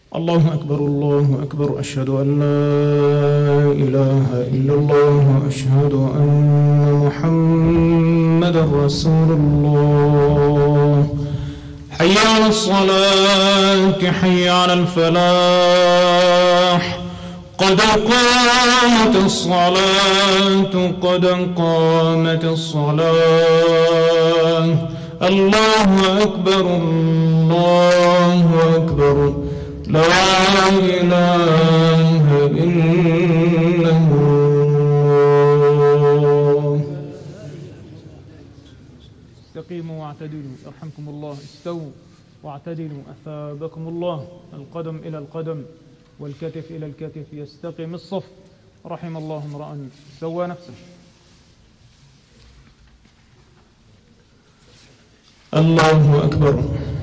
الله أكبر الله أكبر، أشهد أن لا إله إلا الله، أشهد أن محمدا رسول الله. حي على الصلاة، حي على الفلاح، قد قامت الصلاة، قد قامت الصلاة. الله أكبر الله أكبر، لا إله إلا الله. استقيموا واعتدلوا يرحمكم الله، استووا واعتدلوا أثابكم الله. القدم إلى القدم والكتف إلى الكتف، يستقيم الصف. رحم الله امرأ سوى نفسه. الله أكبر.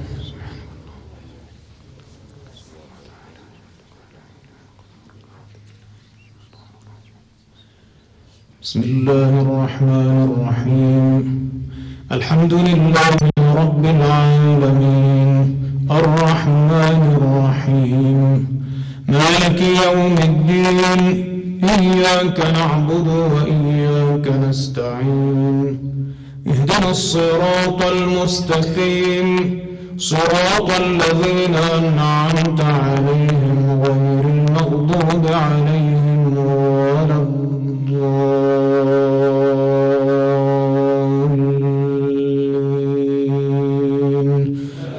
بسم الله الرحمن الرحيم. الحمد لله رب العالمين، الرحمن الرحيم، مالك يوم الدين. إياك نعبد وإياك نستعين، اهدنا الصراط المستقيم، صراط الذين أنعمت عليهم غير المغضوب عليهم ولا الضالين.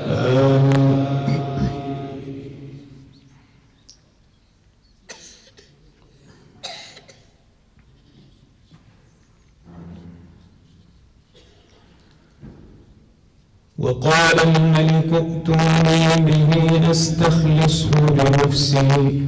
وقال الملك ائتوني به أستخلصه لنفسي،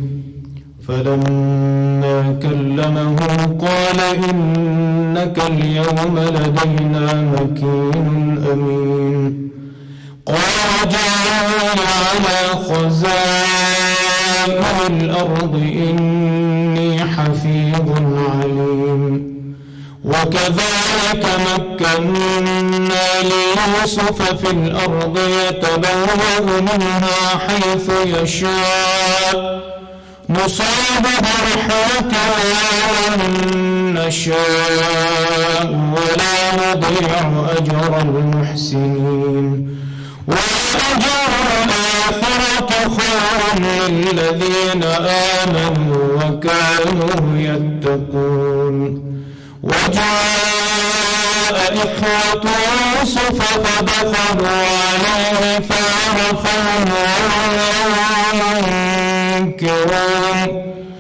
فلما كلمه قال إنك اليوم لدينا مكين أمين. قال جاء على خزائن الأرض إني حفيظ عليم. وكذلك مكنا ليوسف في الأرض يتبوأ منها حيث يشاء، نصيب برحمتنا من نشاء ولا نضيع أجر المحسنين. وأجر الآخرة خير للذين آمنوا وكانوا يتقون. وجاء إخوة يوسف فدخلوا عليه فعرفوه منكرون.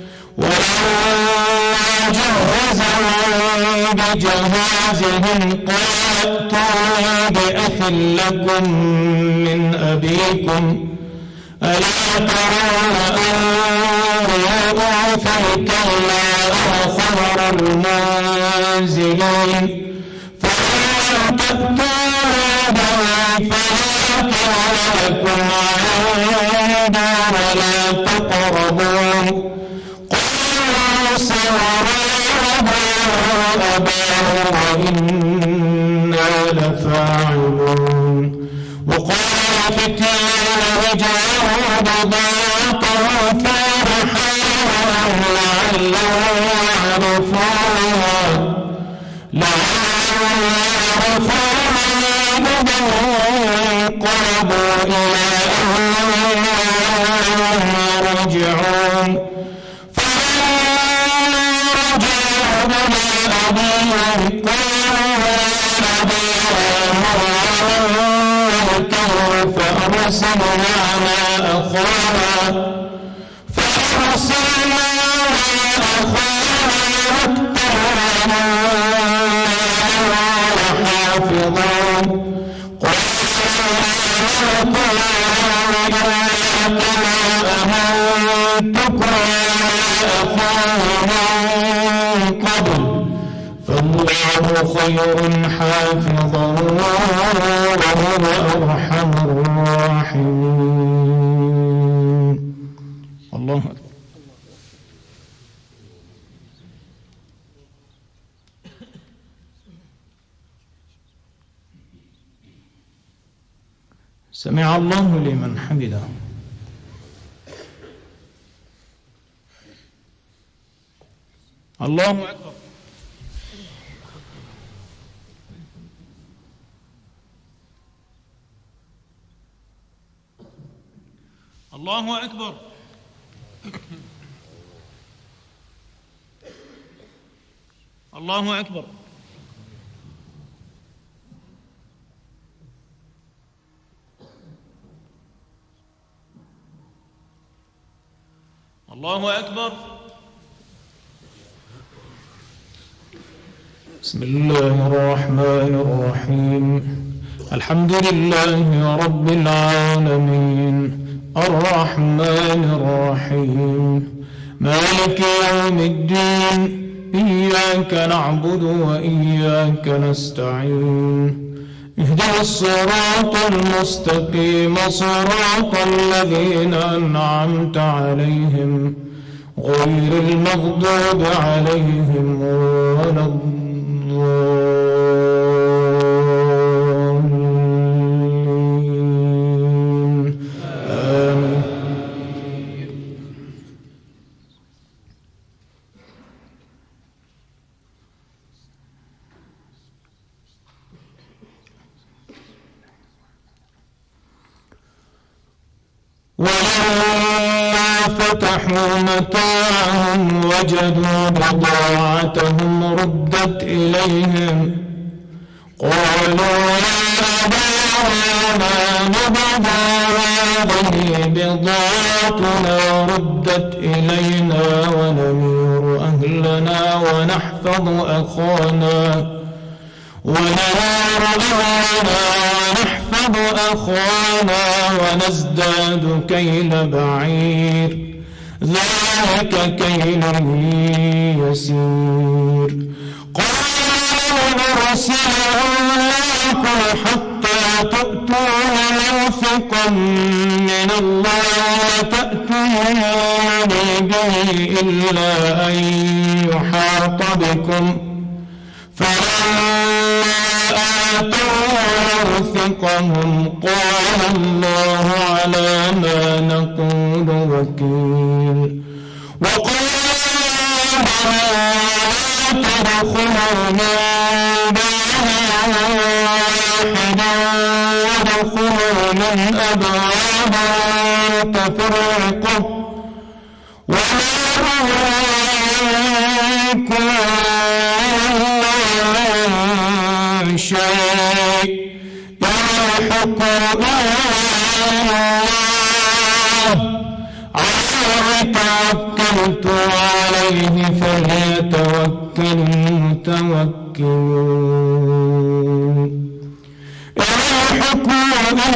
ولما جهزهم بجهازهم قال ائتوني بأخ لكم من أبيكم، ألا ترون أني أوفي الكيل وأخبر المنزلين. فإن تأتوني فلا لكم عندي ولا تقربون. قالوا سنراود أباه وإنا لفاعلون. وقال فتيان رجعوا بضاعتهم في رحالهم لعلهم يعرفون قربوا إلى أهلهم راجعون. فلما رجعوا إلى أبيهم قالوا يا أبانا فأرسل معنا أخانا حافظون. فالله خير حافظا وهو أرحم الراحمين. الله أكبر. سمع الله لمن حمده. الله أكبر. الله أكبر. الله أكبر. الله أكبر. بسم الله الرحمن الرحيم. الحمد لله رب العالمين الرحمن الرحيم مالك يوم الدين إياك نعبد وإياك نستعين اهدنا الصراط المستقيم صراط الذين أنعمت عليهم غير المغضوب عليهم ولا الضالين آمين. ولما فتحوا متاعهم وجدوا بضاعتهم ردت إليهم قالوا يا أبانا نبذ هذه بضاعتنا ردت إلينا ونمير أهلنا ونحفظ أخانا ونزداد كيل بعير ذلك كيل يسير. قالوا نرسله حتى تؤتون موثقا من الله تأتوني به إلا أن يحاط بكم موثقهم قال الله على ما نقول وكيل. وقال تدخلوا من باب واحد وادخلوا من أبواب متفرقة وما منكم شيء يحكم توكلت عليه فليتوكل المتوكلون. الحكم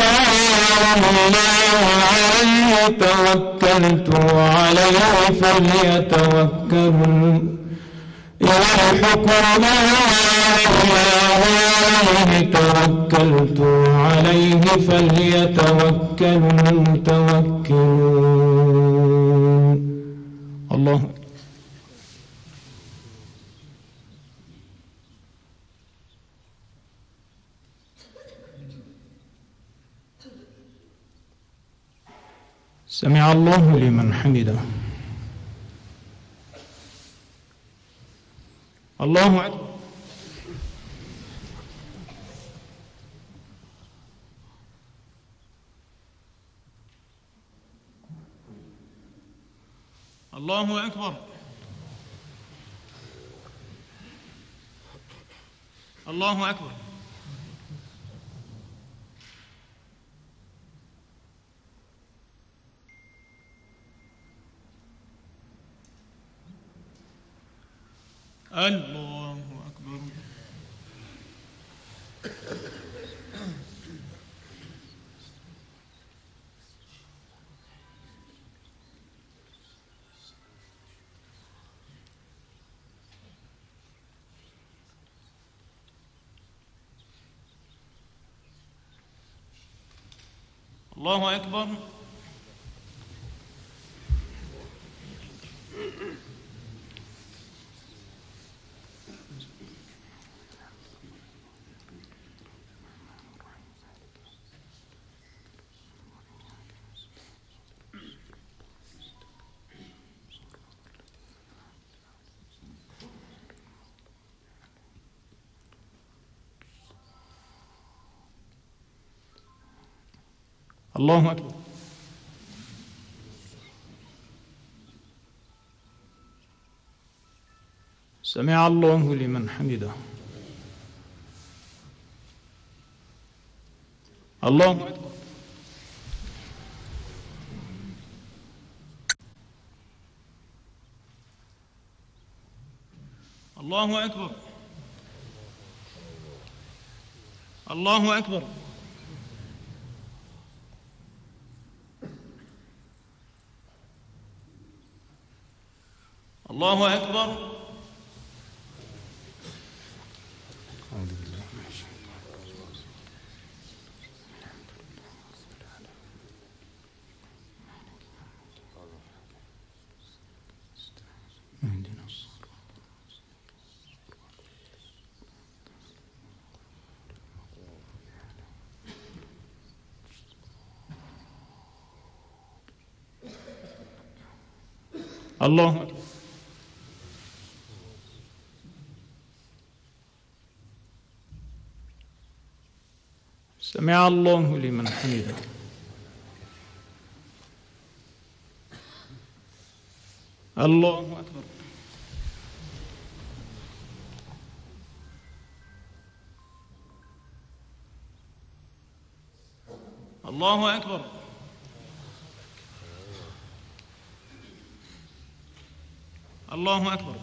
عليه توكلت عليه فليتوكل الحكم توكلت عليه فليتوكل المتوكلون. الله سمع الله لمن حمده. الله أكبر. الله أكبر. الله أكبر. الله أكبر. الله أكبر. الله أكبر. سمع الله لمن حمده. الله أكبر. الله أكبر. الله أكبر. الله أكبر. الله أكبر. سمع الله لمن حمده. الله أكبر. الله أكبر. الله أكبر.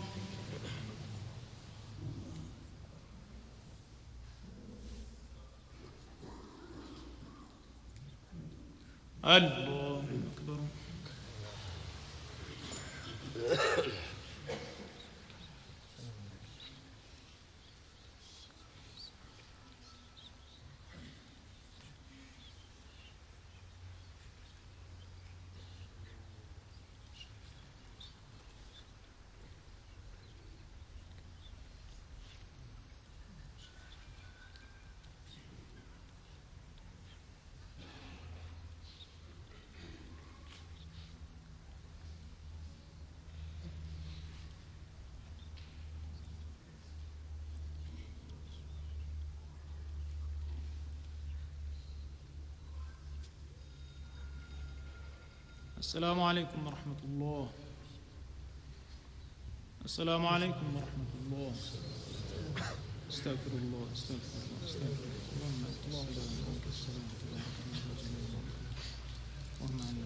الله أكبر. السلام عليكم ورحمة الله. السلام عليكم ورحمة الله. استغفر الله استغفر الله استغفر الله. اللهم لا إله إلا السلام اللهم أنا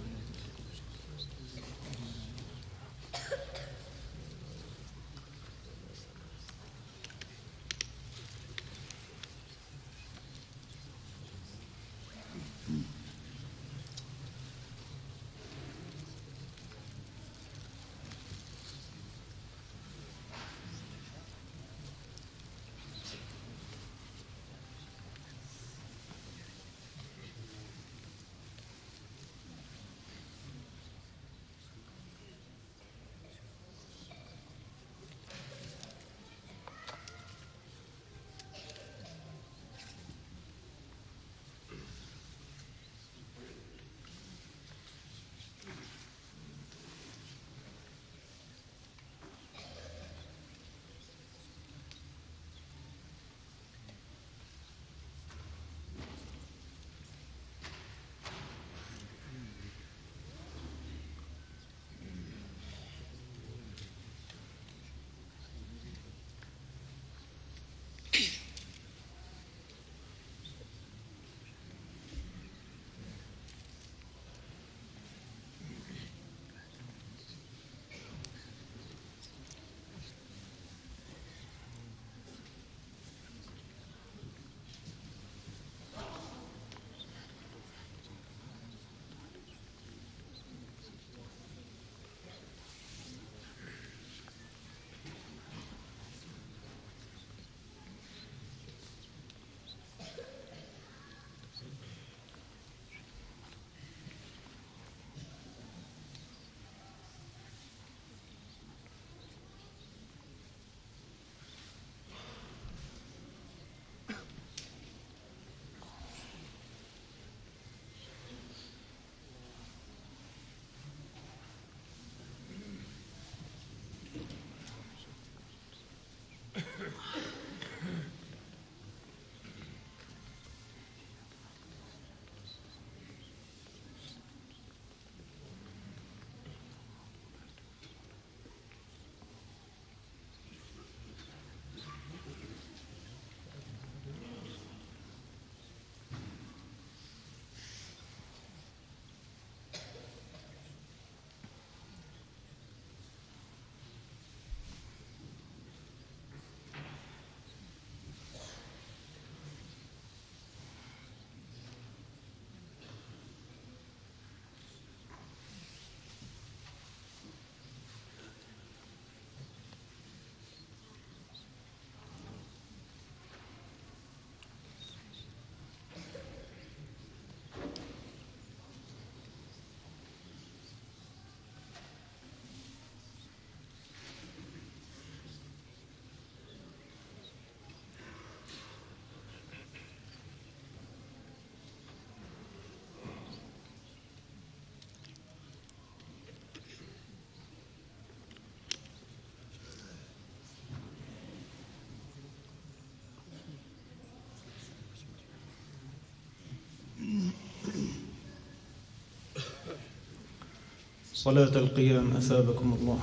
صلاة القيام أثابكم الله.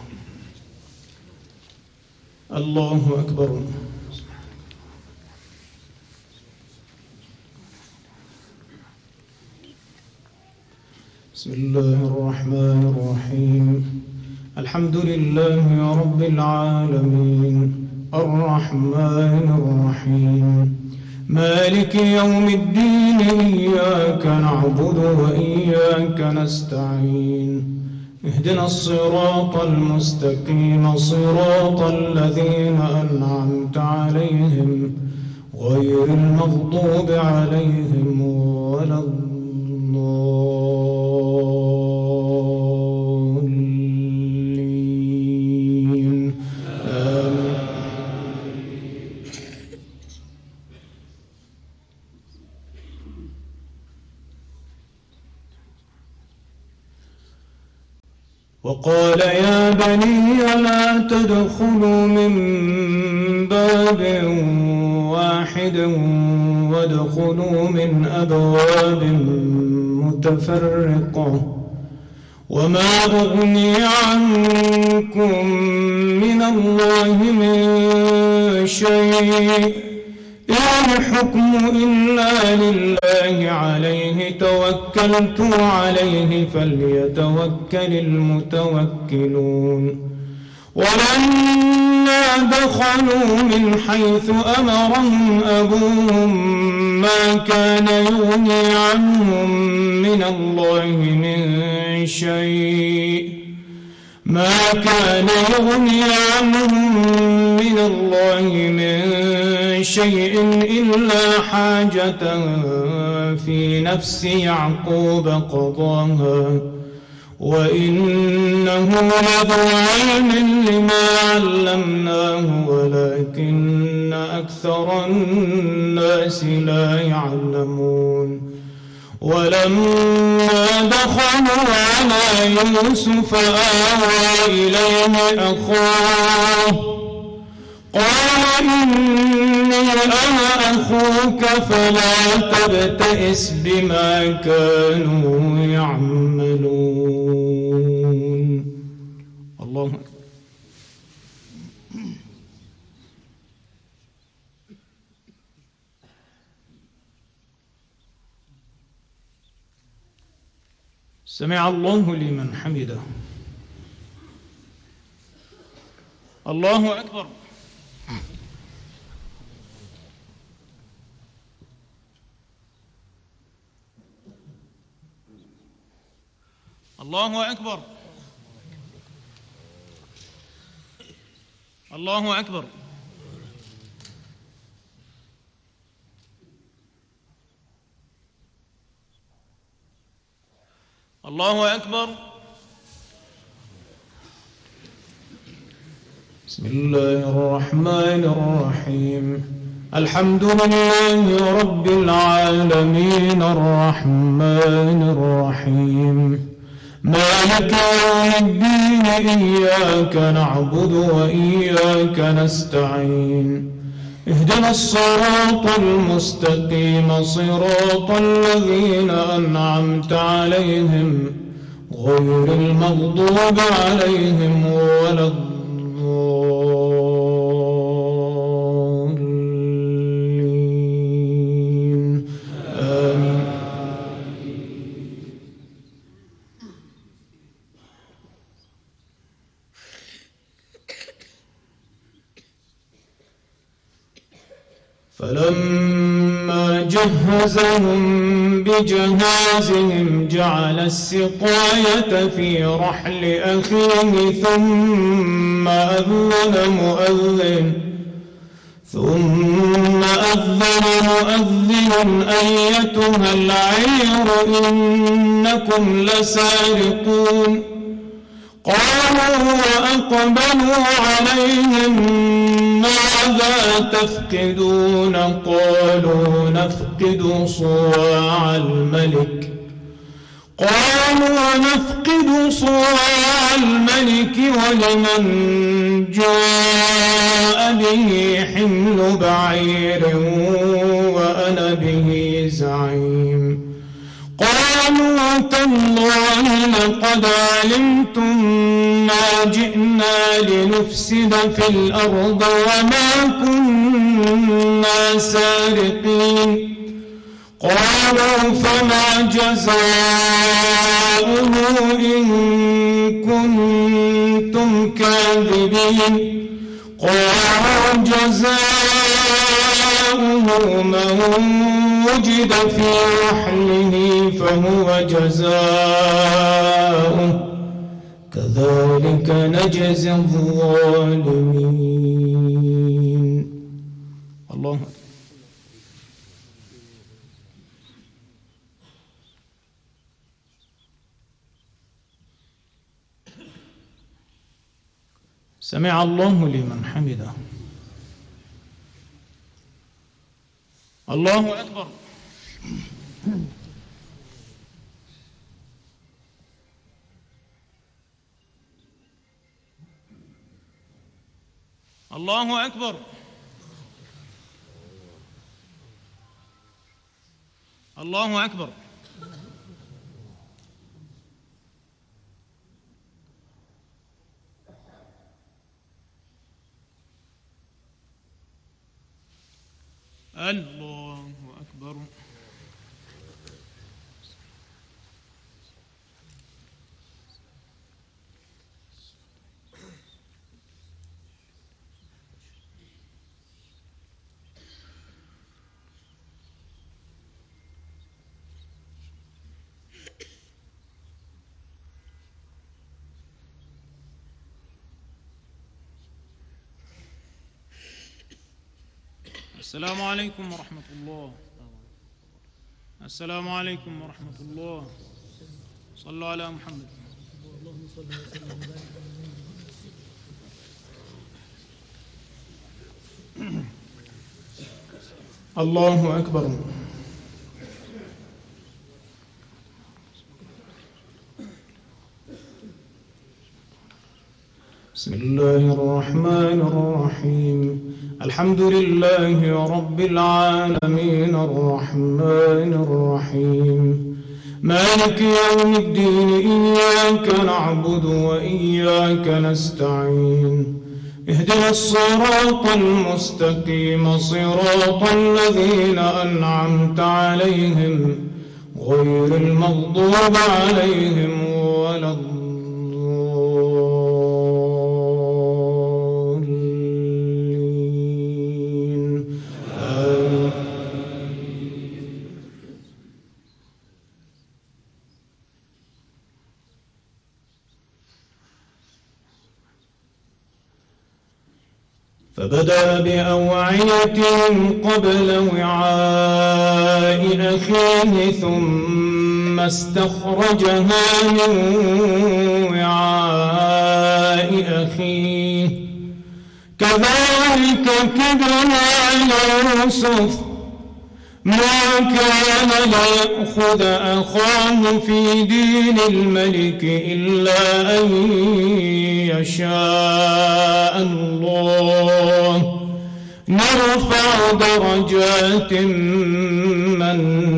الله أكبر. بسم الله الرحمن الرحيم. الحمد لله رب العالمين الرحمن الرحيم مالك يوم الدين إياك نعبد وإياك نستعين اهدنا الصراط المستقيم صراط الذين أنعمت عليهم غير المغضوب عليهم ولا الضالين آمين. وقال يا بني لا تدخلوا من باب واحد وادخلوا من أبواب متفرقة وما أغني عنكم من الله من شيء إن الحكم إلا لله عليه توكلت عليه فليتوكل المتوكلون. ولما دخلوا من حيث أمرهم أبوهم ما كان يغني عنهم من الله من شيء إلا حاجة في نفس يعقوب قضاها وإنه لذو علم لما علمناه ولكن أكثر الناس لا يعلمون. ولما دخلوا على يوسف آوى إليه أخاه قال إني أنا أخوك فلا تبتئس بما كانوا يعملون. الله أكبر. سمع الله لمن حمده. الله أكبر. الله أكبر. الله أكبر. الله أكبر. بسم الله الرحمن الرحيم. الحمد لله رب العالمين الرحمن الرحيم مالك يوم الدين إياك نعبد وإياك نستعين اهدنا الصراط المستقيم صراط الذين أنعمت عليهم غير المغضوب عليهم ولا الضالين آمين. فلما جهزهم بجهازهم جعل السقاية في رحل أخيه ثم أذن مؤذن أيتها العير إنكم لسارقون. قالوا وأقبلوا عليهم ماذا تفقدون قالوا نفقد صواع الملك ولمن جاء به حمل بعير وأنا به زعيم. قال قالوا تالله لقد علمتم ما جئنا لنفسد في الأرض وما كنا سارقين قالوا فما جزاؤه إن كنتم كاذبين قالوا جزاؤه من وجد في رحله فهو جزاؤه كذلك نجزي الظالمين. الله أكبر. سمع الله لمن حمده. الله أكبر. الله أكبر. الله أكبر. الله أكبر. السلام عليكم ورحمة الله. السلام عليكم ورحمة الله. صلوا على محمد. الله أكبر. بسم الله الرحمن الرحيم. الحمد لله رب العالمين الرحمن الرحيم مالك يوم الدين إياك نعبد وإياك نستعين اهدنا الصراط المستقيم صراط الذين أنعمت عليهم غير المغضوب عليهم ولا الضالين. فبدأ بأوعيتهم قبل وعاء أخيه ثم استخرجها من وعاء أخيه كذلك كدنا ليوسف ما كان ليأخذ أخاه في دين الملك إلا أن يشاء الله نرفع درجات من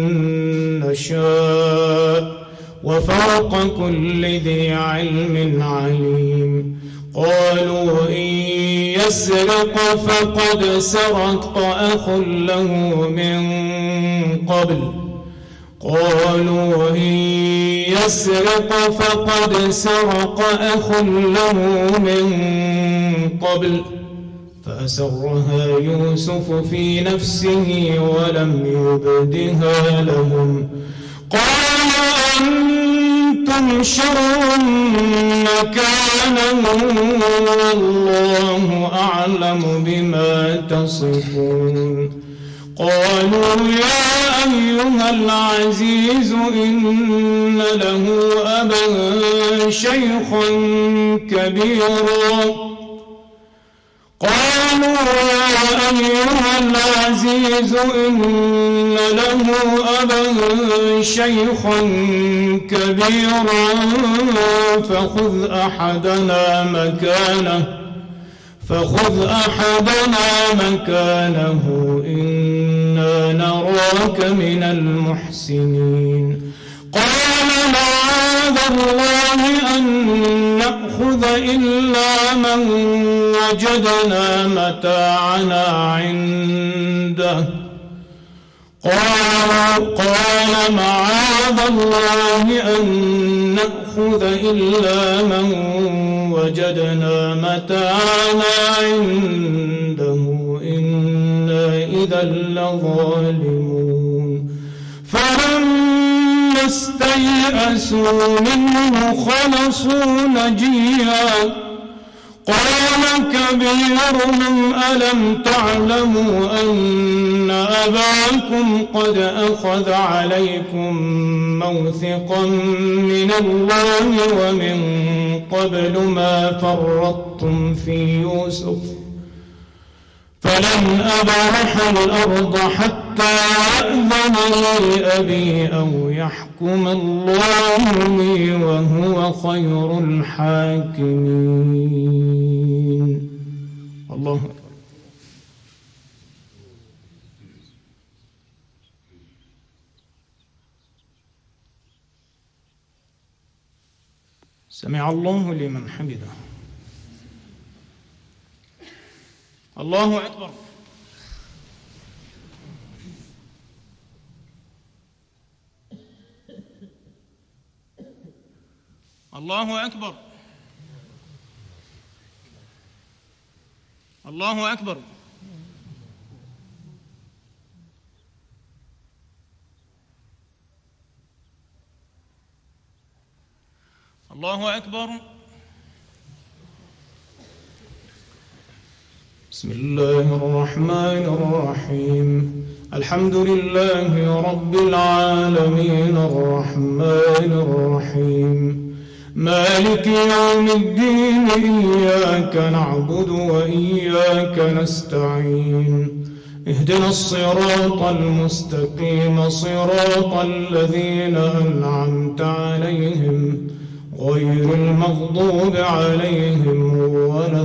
نشاء وفوق كل ذي علم عليم. قالوا إن يسرق فقد سرق أخ له من قبل قالوا إن يسرق فقد سرق أخ له من قبل فأسرها يوسف في نفسه ولم يبدها لهم قال أنتم شر مكانا والله أعلم بما تصفون. قالوا يا أيها العزيز إن له أبا شيخا كبيرا قالوا يا أيها العزيز إن له أبا شيخا كبيرا فخذ أحدنا مكانه إنا نراك من المحسنين. قال معاذ الله أن نأخذ إلا من وجدنا متاعنا عنده قال معاذ الله أن نأخذ إلا من وجدنا متاعنا عنده إنا إذا لظالمون فلما استيئسوا منه خلصوا نجيا قال كبيرهم ألم تعلموا أن أباكم قد أخذ عليكم موثقا من الله ومن قبل ما فرطتم في يوسف فلن أبرح الأرض حتى يأذن لي أبي أو يحكم الله لي وهو خير الحاكمين. الله أكبر. سمع الله لمن حمده. الله أكبر. الله أكبر. الله أكبر. الله أكبر. بسم الله الرحمن الرحيم. الحمد لله رب العالمين الرحمن الرحيم مالك يوم الدين إياك نعبد وإياك نستعين اهدنا الصراط المستقيم صراط الذين أنعمت عليهم غير المغضوب عليهم ولا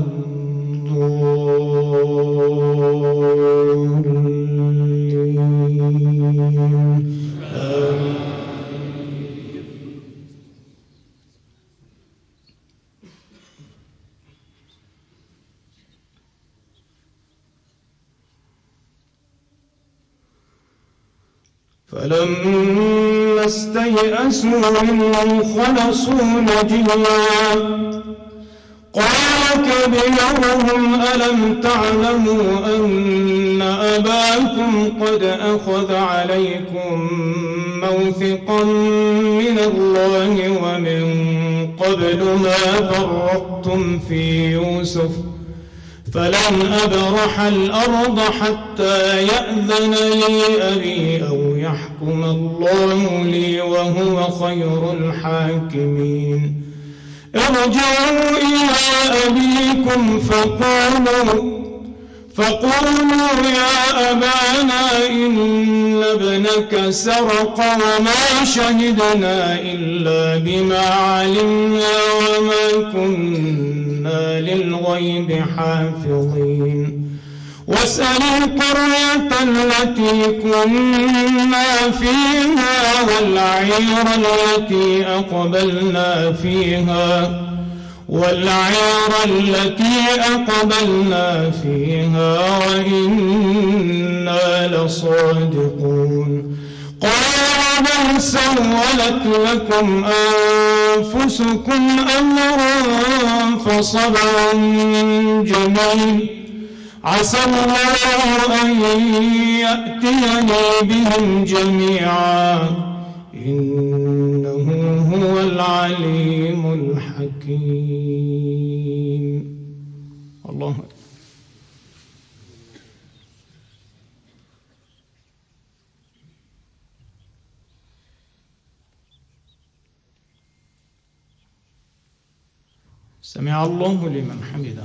فلما استيئسوا منه خلصوا نجيا قال كبيرهم ألم تعلموا أن أباكم قد أخذ عليكم موثقا من الله ومن قبل ما فرطتم في يوسف فلن أبرح الأرض حتى يأذن لي أبي أو يحكم الله لي وهو خير الحاكمين ارجعوا إلى أبيكم فقولوا يا أبانا إن ابنك سرق وما شهدنا إلا بما علمنا وما كنا للغيب حافظين واسأل القرية التي كنا فيها والعير التي أقبلنا فيها وإنا لصادقون قال بل سولت لكم أنفسكم أمرا فصبر جميل عسى الله أن يأتيني بهم جميعا إنه هو العليم الحكيم. الله أكبر. سمع الله لمن حمده.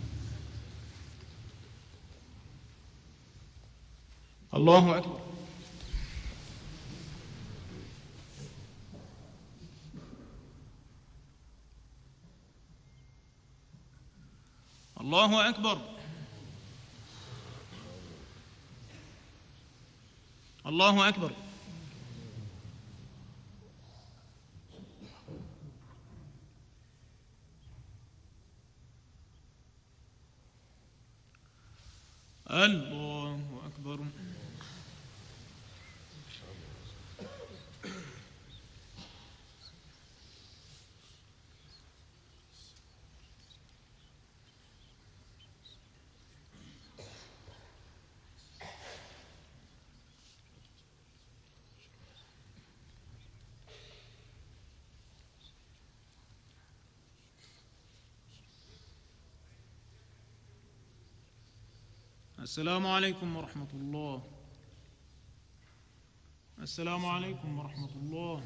الله أكبر. الله أكبر. الله أكبر. الله أكبر. السلام عليكم ورحمة الله. السلام عليكم ورحمة الله.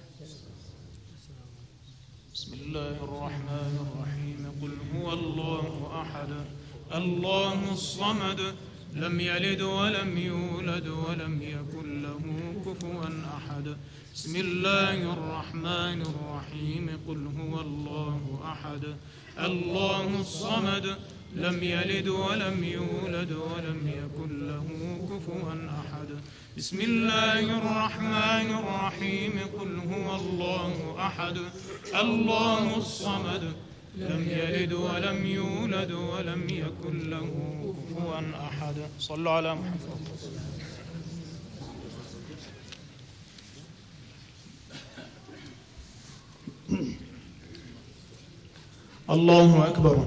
بسم الله الرحمن الرحيم. قل هو الله أحد الله الصمد لم يلد ولم يولد ولم يكن له كفوا أحد. بسم الله الرحمن الرحيم. قل هو الله أحد الله الصمد لم يلد ولم يولد ولم يكن له كفوا أحد. بسم الله الرحمن الرحيم. قل هو الله أحد الله الصمد لم يلد ولم يولد ولم يكن له كفوا أحد. صلوا على محمد. الله أكبر.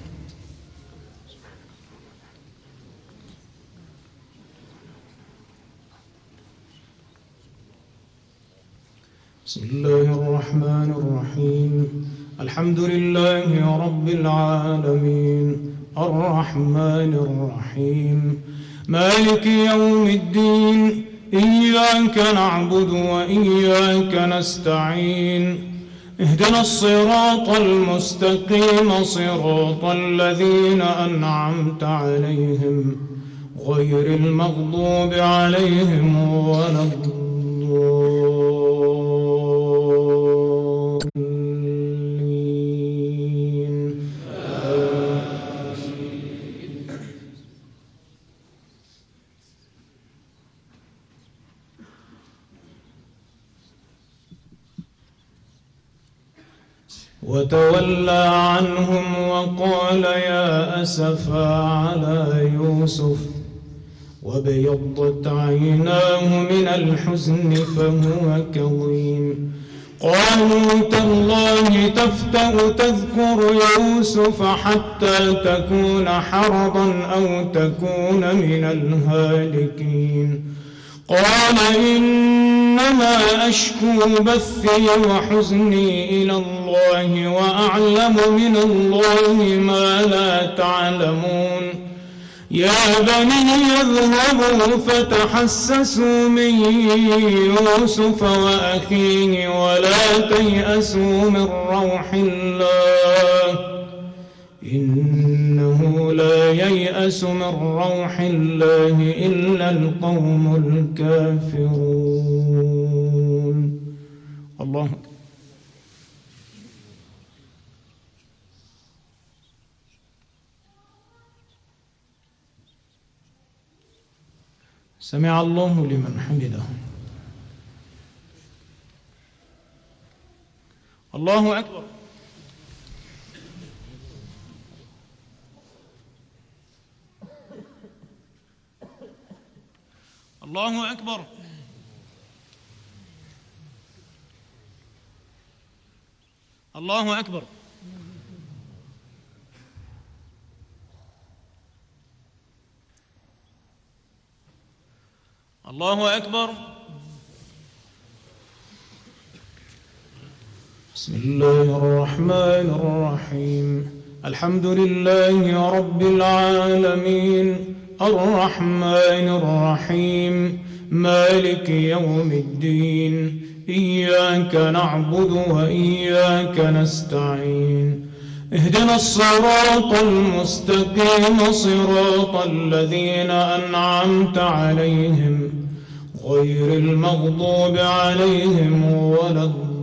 بسم الله الرحمن الرحيم. الحمد لله رب العالمين الرحمن الرحيم مالك يوم الدين إياك نعبد وإياك نستعين اهدنا الصراط المستقيم صراط الذين أنعمت عليهم غير المغضوب عليهم ولا الضالين. وتولى عنهم وقال يا أسفا على يوسف وابيضت عيناه من الحزن فهو كظيم. قالوا تالله تفتأ تذكر يوسف حتى تكون حرضا أو تكون من الهالكين. قال إنما أشكو بثي وحزني إلى الله وأعلم من الله ما لا تعلمون. يا بني اذهبوا فتحسسوا من يوسف وأخيه ولا تيأسوا من روح الله إنه لا ييأس من روح الله إلا القوم الكافرون. الله أكبر. سمع الله لمن حمده. الله أكبر. الله أكبر. الله أكبر. الله أكبر. بسم الله الرحمن الرحيم. الحمد لله رب العالمين الرحمن الرحيم مالك يوم الدين إياك نعبد وإياك نستعين اهدنا الصراط المستقيم صراط الذين أنعمت عليهم غير المغضوب عليهم ولا الضالين.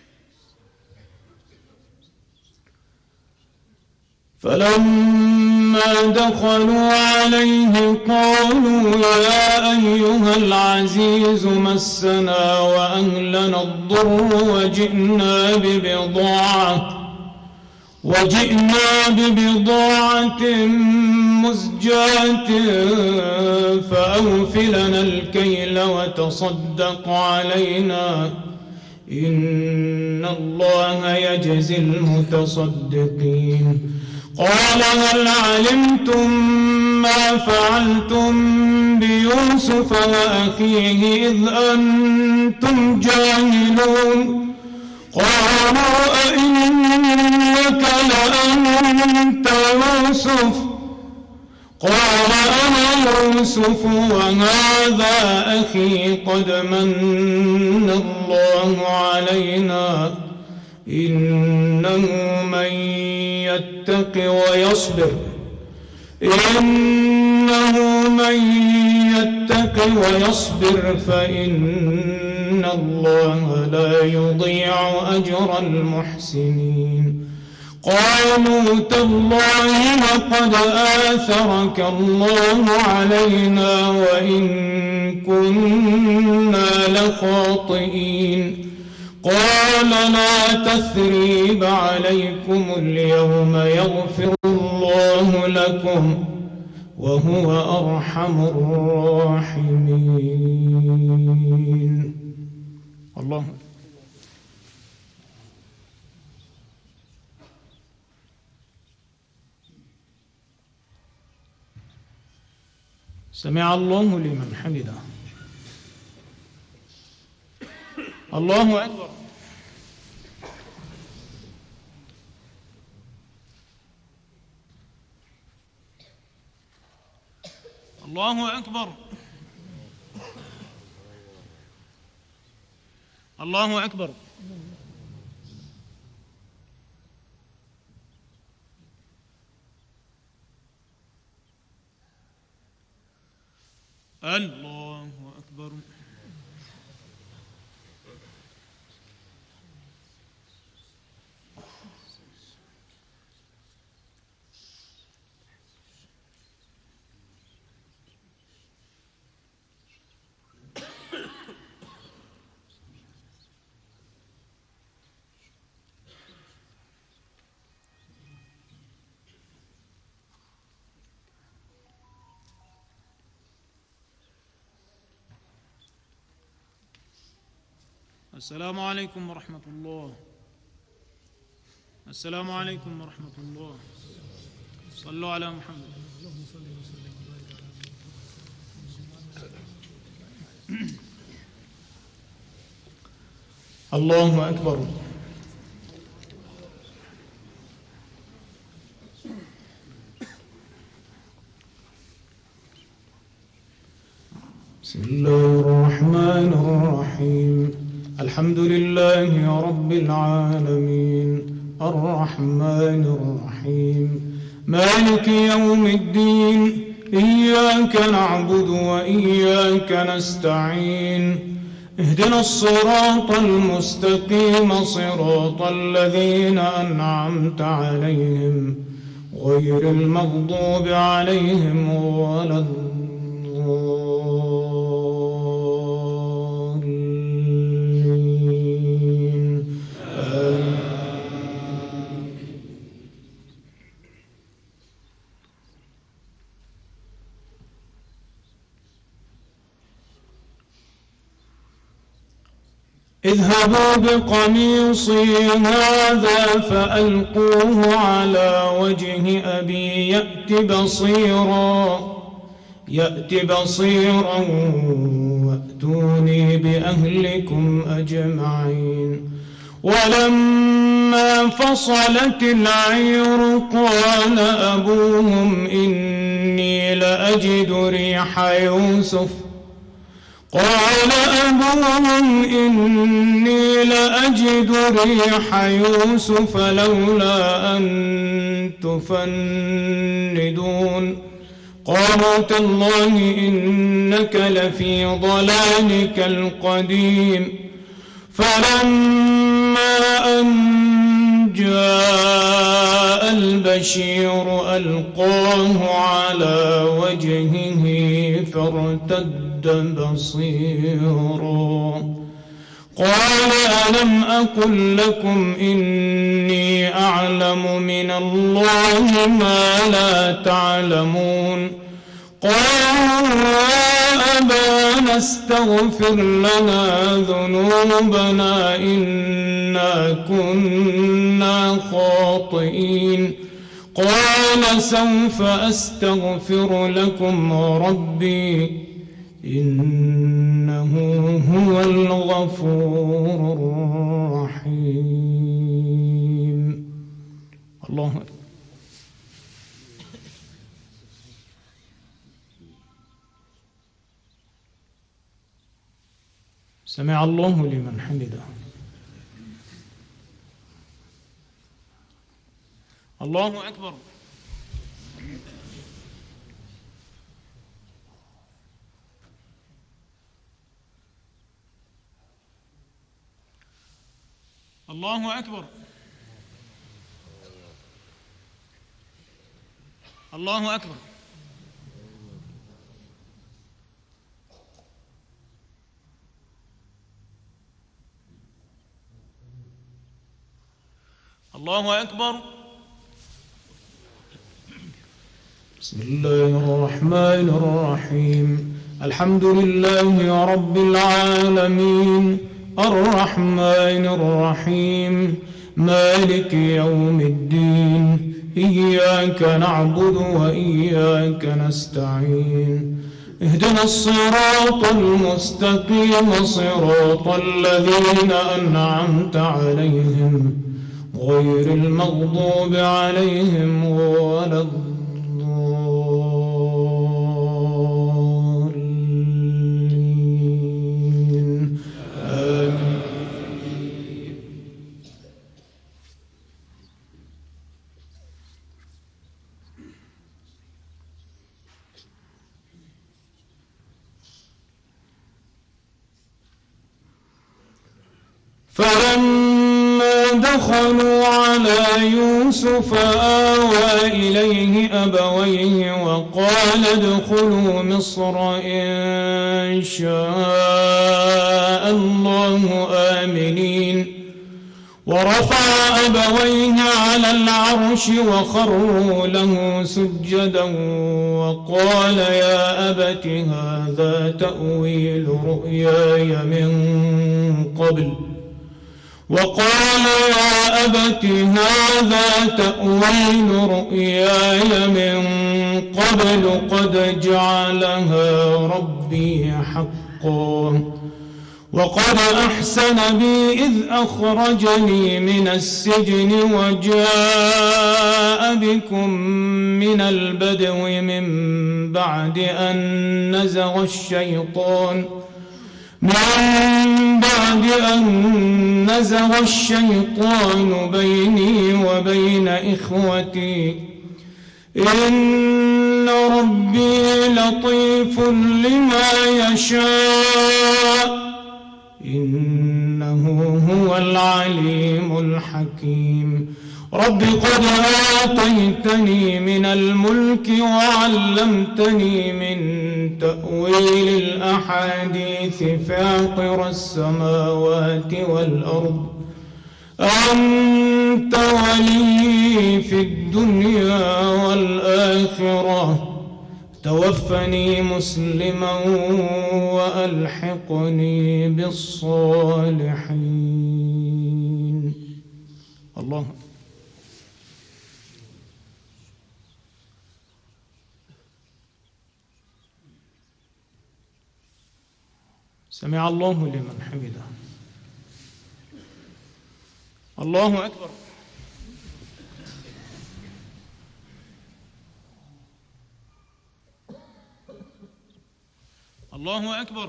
فلما فلما دخلوا عليه قالوا يا أيها العزيز مسنا وأهلنا الضر وجئنا ببضاعة مزجاة فأوف لنا الكيل وتصدق علينا إن الله يجزي المتصدقين. قال هل علمتم ما فعلتم بيوسف وأخيه إذ أنتم جاهلون؟ قالوا أئنك لأنت يوسف؟ قال أنا يوسف وهذا أخي قد من الله علينا إنه من يتق ويصبر فإن الله لا يضيع أجر المحسنين. قالوا تالله لقد آثرك الله علينا وإن كنا لخاطئين. قال لا تثريب عليكم اليوم يغفر الله لكم وهو أرحم الراحمين. الله. سمع الله لمن حمده. الله أكبر. الله أكبر. الله أكبر. الله أكبر. السلام عليكم ورحمة الله. السلام عليكم ورحمة الله. صلوا على محمد. الله أكبر. بسم الله الرحمن الرحيم. الحمد لله رب العالمين الرحمن الرحيم مالك يوم الدين إياك نعبد وإياك نستعين اهدنا الصراط المستقيم صراط الذين أنعمت عليهم غير المغضوب عليهم ولا الضالين. اذهبوا بقميصي هذا فألقوه على وجه أبي يأت بصيرا وأتوني بأهلكم أجمعين. ولما فصلت العير قال أبوهم إني لأجد ريح يوسف لولا أن تفندون. قالوا تالله إنك لفي ضلالك القديم. فلما أن جاء البشير ألقاه على وجهه فارتد بصيرا قال ألم أقل لكم إني أعلم من الله ما لا تعلمون قالوا يا أبانا استغفر لنا ذنوبنا إنا كنا خاطئين قال سوف أستغفر لكم ربي إنه هو الغفور الرحيم. الله أكبر. سمع الله لمن حمده. الله أكبر. الله أكبر. الله أكبر. الله أكبر. بسم الله الرحمن الرحيم. الحمد لله رب العالمين الرحمن الرحيم مالك يوم الدين إياك نعبد وإياك نستعين اهدنا الصراط المستقيم صراط الذين أنعمت عليهم غير المغضوب عليهم ولا الضالين آمين. فلما دخلوا على يوسف آوى إليه أبويه وقال ادخلوا مصر إن شاء الله آمنين ورفع أبويه على العرش وخروا له سجدا وقال يا أبت هذا تأويل رؤياي من قبل قد جعلها ربي حقا وقد أحسن بي إذ أخرجني من السجن وجاء بكم من البدو من بعد أن نزغ الشيطان بيني وبين إخوتي إن ربي لطيف لما يشاء إنه هو العليم الحكيم رب قد آتيتني من الملك وعلمتني من تأويل الأحاديث فاطر السماوات والأرض أنت ولي في الدنيا والآخرة توفني مسلما وألحقني بالصالحين. الله. سمع الله لمن حمده. الله أكبر. الله أكبر.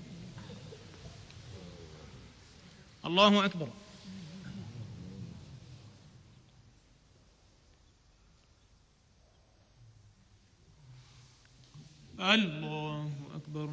الله أكبر. الله أكبر.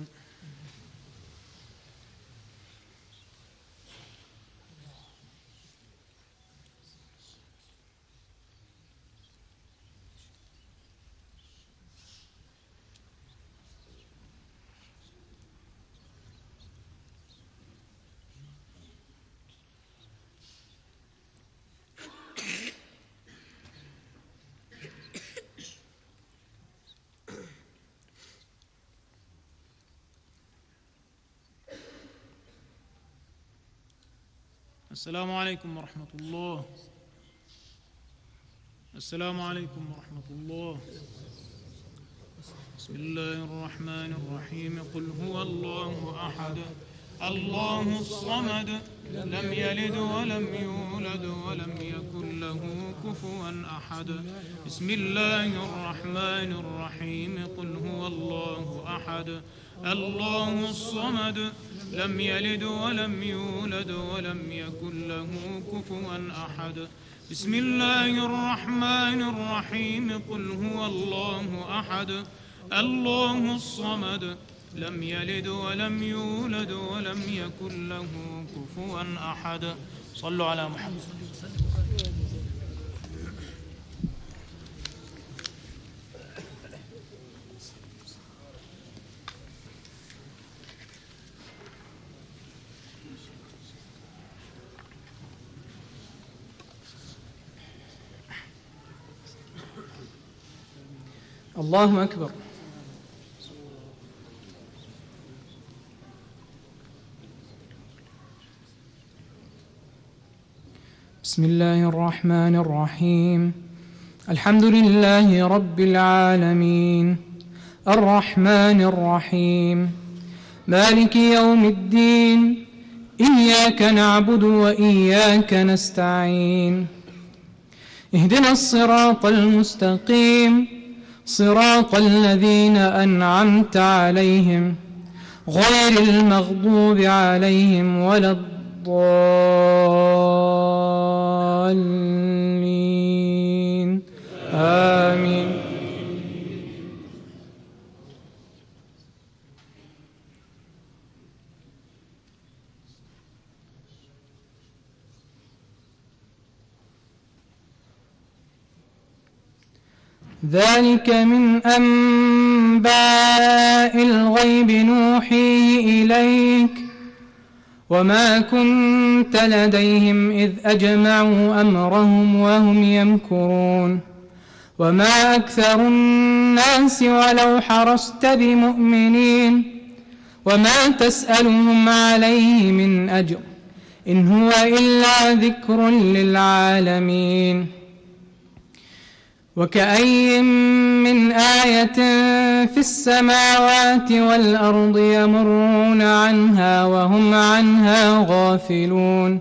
السلام عليكم ورحمة الله. السلام عليكم ورحمة الله. بسم الله الرحمن الرحيم. قل هو الله أحد الله الصمد لم يلد ولم يولد ولم يكن له كفوا أحد. بسم الله الرحمن الرحيم. قل هو الله أحد الله الصمد لم يلد ولم يولد ولم يكن له كفوا أحد. بسم الله الرحمن الرحيم. قل هو الله أحد الله الصمد لم يلد ولم يولد ولم يكن له كفوا أحد. صلوا على محمد. الله أكبر. بسم الله الرحمن الرحيم. الحمد لله رب العالمين الرحمن الرحيم مالك يوم الدين إياك نعبد وإياك نستعين اهدنا الصراط المستقيم صراط الذين أنعمت عليهم غير المغضوب عليهم ولا الضالين آمين. ذلك من أنباء الغيب نوحيه إليك وما كنت لديهم إذ أجمعوا أمرهم وهم يمكرون وما أكثر الناس ولو حرصت بمؤمنين وما تسألهم عليه من أجر إن هو إلا ذكر للعالمين. وكأي من آية في السماوات والأرض يمرون عنها وهم عنها غافلون.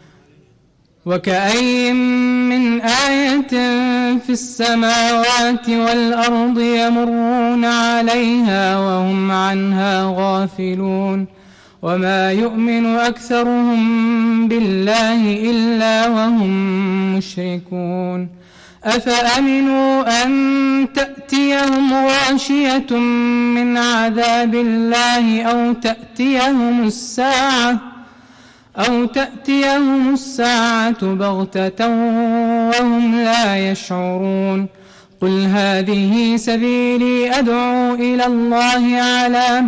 وكأي من آية في السماوات والأرض يمرون عليها وهم عنها غافلون وما يؤمن أكثرهم بالله إلا وهم مشركون. أفأمنوا أن تأتيهم غاشية من عذاب الله أو تأتيهم الساعة بغتة وهم لا يشعرون. قل هذه سبيلي أدعو إلى الله على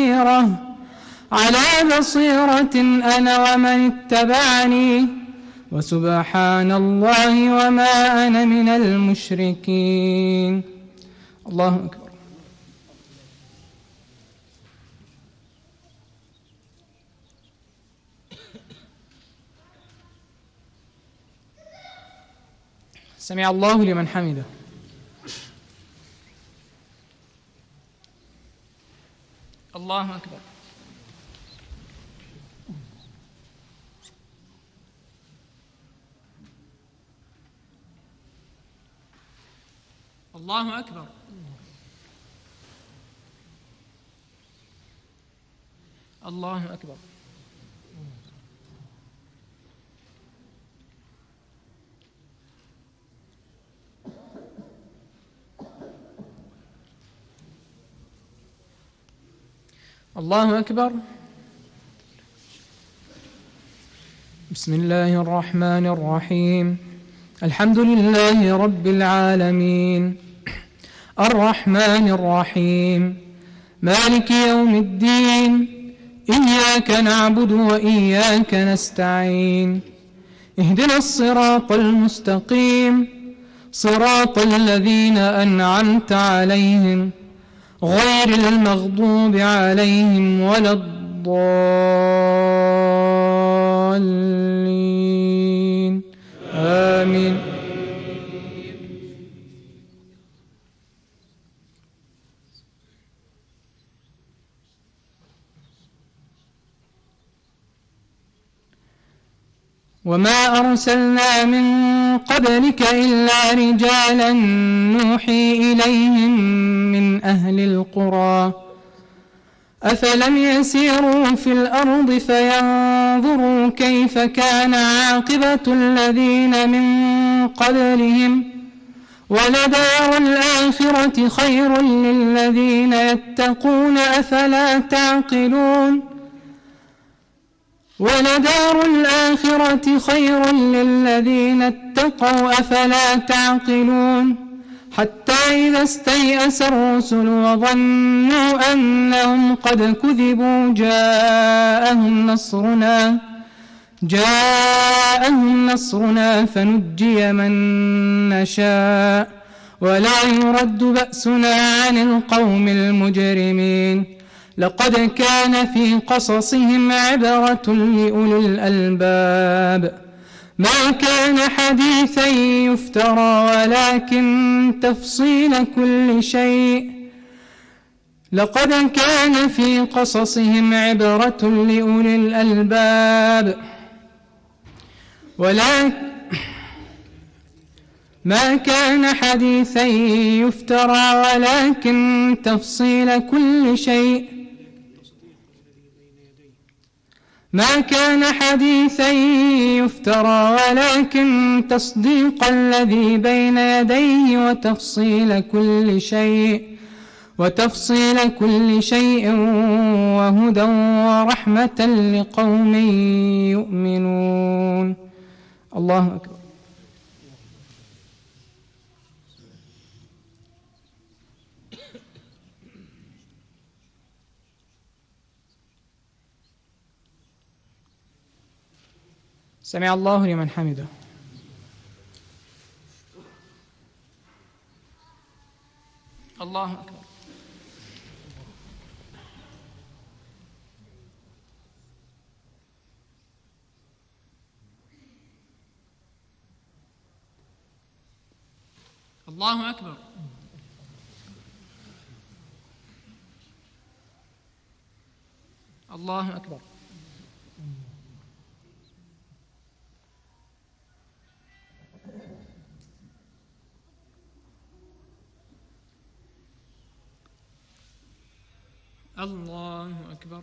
بصيرة أنا ومن اتبعني وسبحان الله وما أنا من المشركين. الله أكبر. سمع الله لمن حمده. الله أكبر. الله أكبر. الله أكبر. الله أكبر. بسم الله الرحمن الرحيم. الحمد لله رب العالمين الرحمن الرحيم مالك يوم الدين إياك نعبد وإياك نستعين اهدنا الصراط المستقيم صراط الذين أنعمت عليهم غير المغضوب عليهم ولا الضالين الضالين آمين. وما أرسلنا من قبلك إلا رجالا نوحي إليهم من أهل القرى أفلم يسيروا في الأرض فينظروا كيف كان عاقبة الذين من قبلهم ولدار الآخرة خير للذين يتقون أفلا تعقلون ولدار الآخرة خير للذين اتقوا أفلا تعقلون حتى إذا استيأس الرسل وظنوا أنهم قد كذبوا جاءهم نصرنا فنجي من نشاء ولا يرد بأسنا عن القوم المجرمين لقد كان في قصصهم عبرة لأولي الألباب ما كان حديثا يفترى ولكن تفصيل كل شيء لقد كان في قصصهم عبرة لأولي الألباب ما كان حديثا يفترى ولكن تفصيل كل شيء ما كان حديثا يفترى ولكن تصديق الذي بين يديه وتفصيل كل شيء وهدى ورحمة لقوم يؤمنون. الله أكبر. سمع الله لمن حمده. الله أكبر. الله أكبر. الله أكبر. الله أكبر.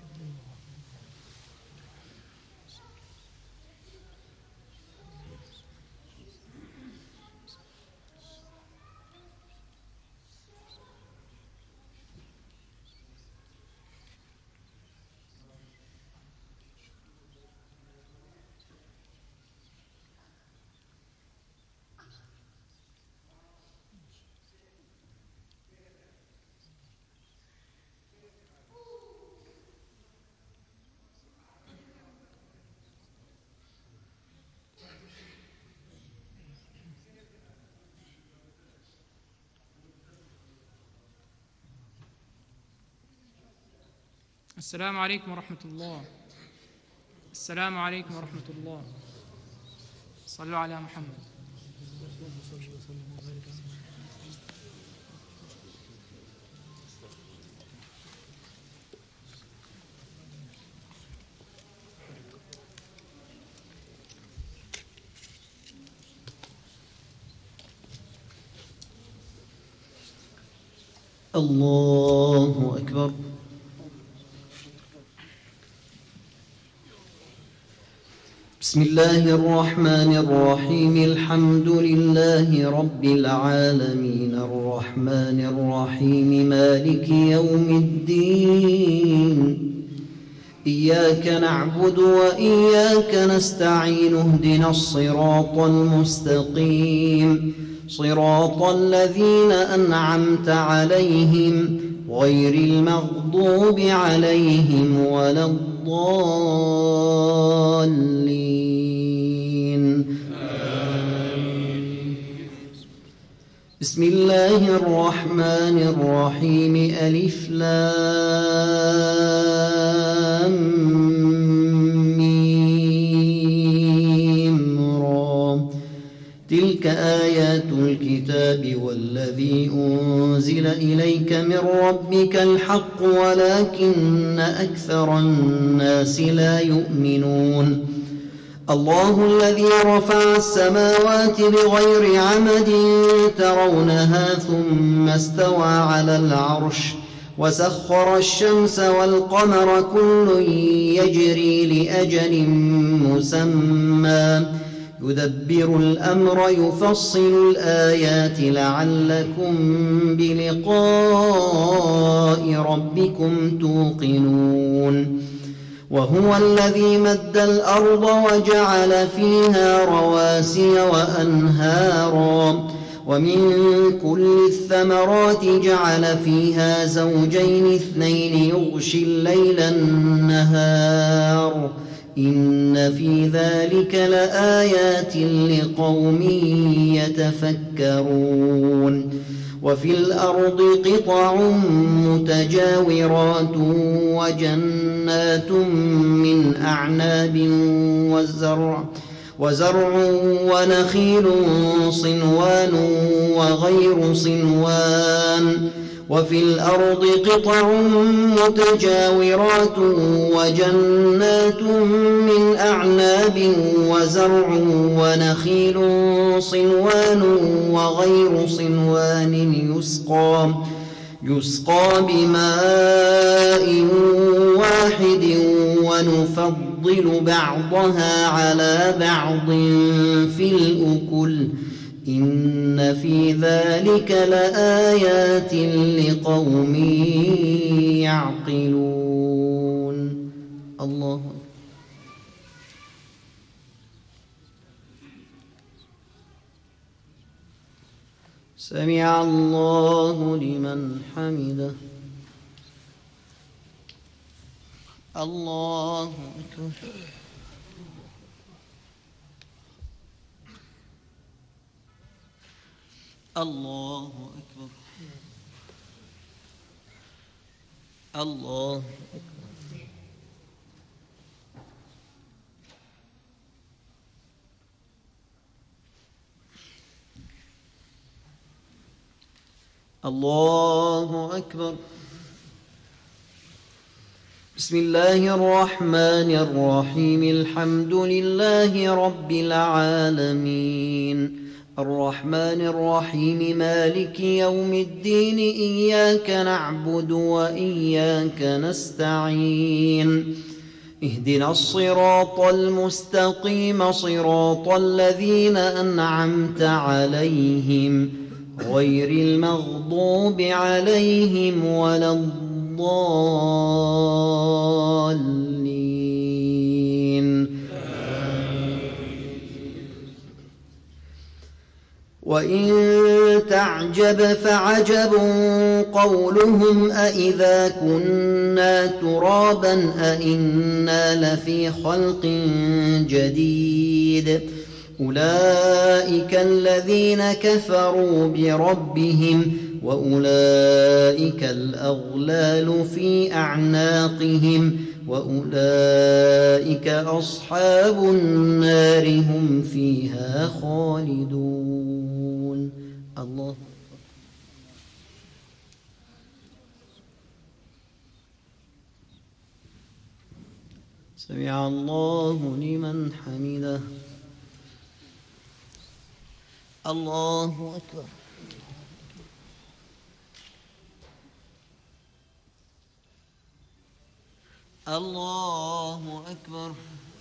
السلام عليكم ورحمة الله. السلام عليكم ورحمة الله. صلوا على محمد. الله أكبر. بسم الله الرحمن الرحيم. الحمد لله رب العالمين الرحمن الرحيم مالك يوم الدين إياك نعبد وإياك نستعين اهدنا الصراط المستقيم صراط الذين أنعمت عليهم غير المغضوب عليهم ولا الضالين. بسم الله الرحمن الرحيم. ألف لام ميم آيات الكتاب والذي أنزل إليك من ربك الحق ولكن أكثر الناس لا يؤمنون الله الذي رفع السماوات بغير عمد ترونها ثم استوى على العرش وسخر الشمس والقمر كل يجري لأجل مسمى يدبر الأمر يفصل الآيات لعلكم بلقاء ربكم توقنون وهو الذي مد الأرض وجعل فيها رواسي وأنهارا ومن كل الثمرات جعل فيها زوجين اثنين يغشي الليل النهار إن في ذلك لآيات لقوم يتفكرون وفي الأرض قطع متجاورات وجنات من أعناب وزرع ونخيل صنوان وغير صنوان وفي الأرض قطع متجاورات وجنات من أعناب وزرع ونخيل صنوان وغير صنوان يسقى بماء واحد ونفضل بعضها على بعض في الأكل إن في ذلك لآيات لقوم يعقلون الله سمع الله لمن حمده الله أكبر الله أكبر الله أكبر الله أكبر بسم الله الرحمن الرحيم الحمد لله رب العالمين الرحمن الرحيم مالك يوم الدين إياك نعبد وإياك نستعين اهدنا الصراط المستقيم صراط الذين أنعمت عليهم غير المغضوب عليهم ولا الضالين وإن تعجب فعجب قولهم أإذا كنا ترابا أإنا لفي خلق جديد أولئك الذين كفروا بربهم وأولئك الأغلال في أعناقهم وأولئك أصحاب النار هم فيها خالدون الله سمع الله لمن حمده الله أكبر الله أكبر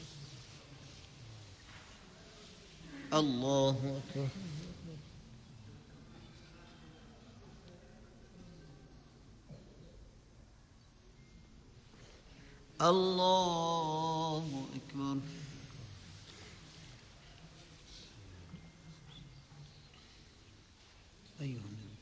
الله أكبر الله أكبر أيها النبي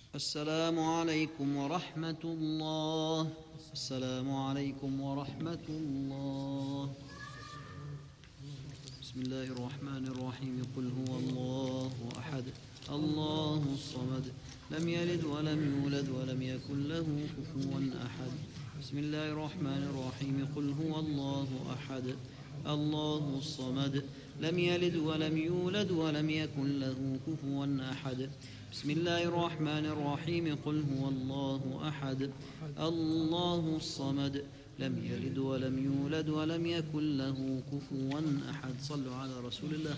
السلام عليكم ورحمة الله. السلام عليكم ورحمة الله. بسم الله الرحمن الرحيم. قل هو الله أحد الله الصمد لم يلد ولم يولد ولم يكن له كفوا أحد. بسم الله الرحمن الرحيم. قل هو الله أحد الله الصمد لم يلد ولم يولد ولم يكن له كفوا أحد. بسم الله الرحمن الرحيم. قل هو الله أحد الله الصمد لم يلد ولم يولد ولم يكن له كفوا أحد. صلوا على رسول الله.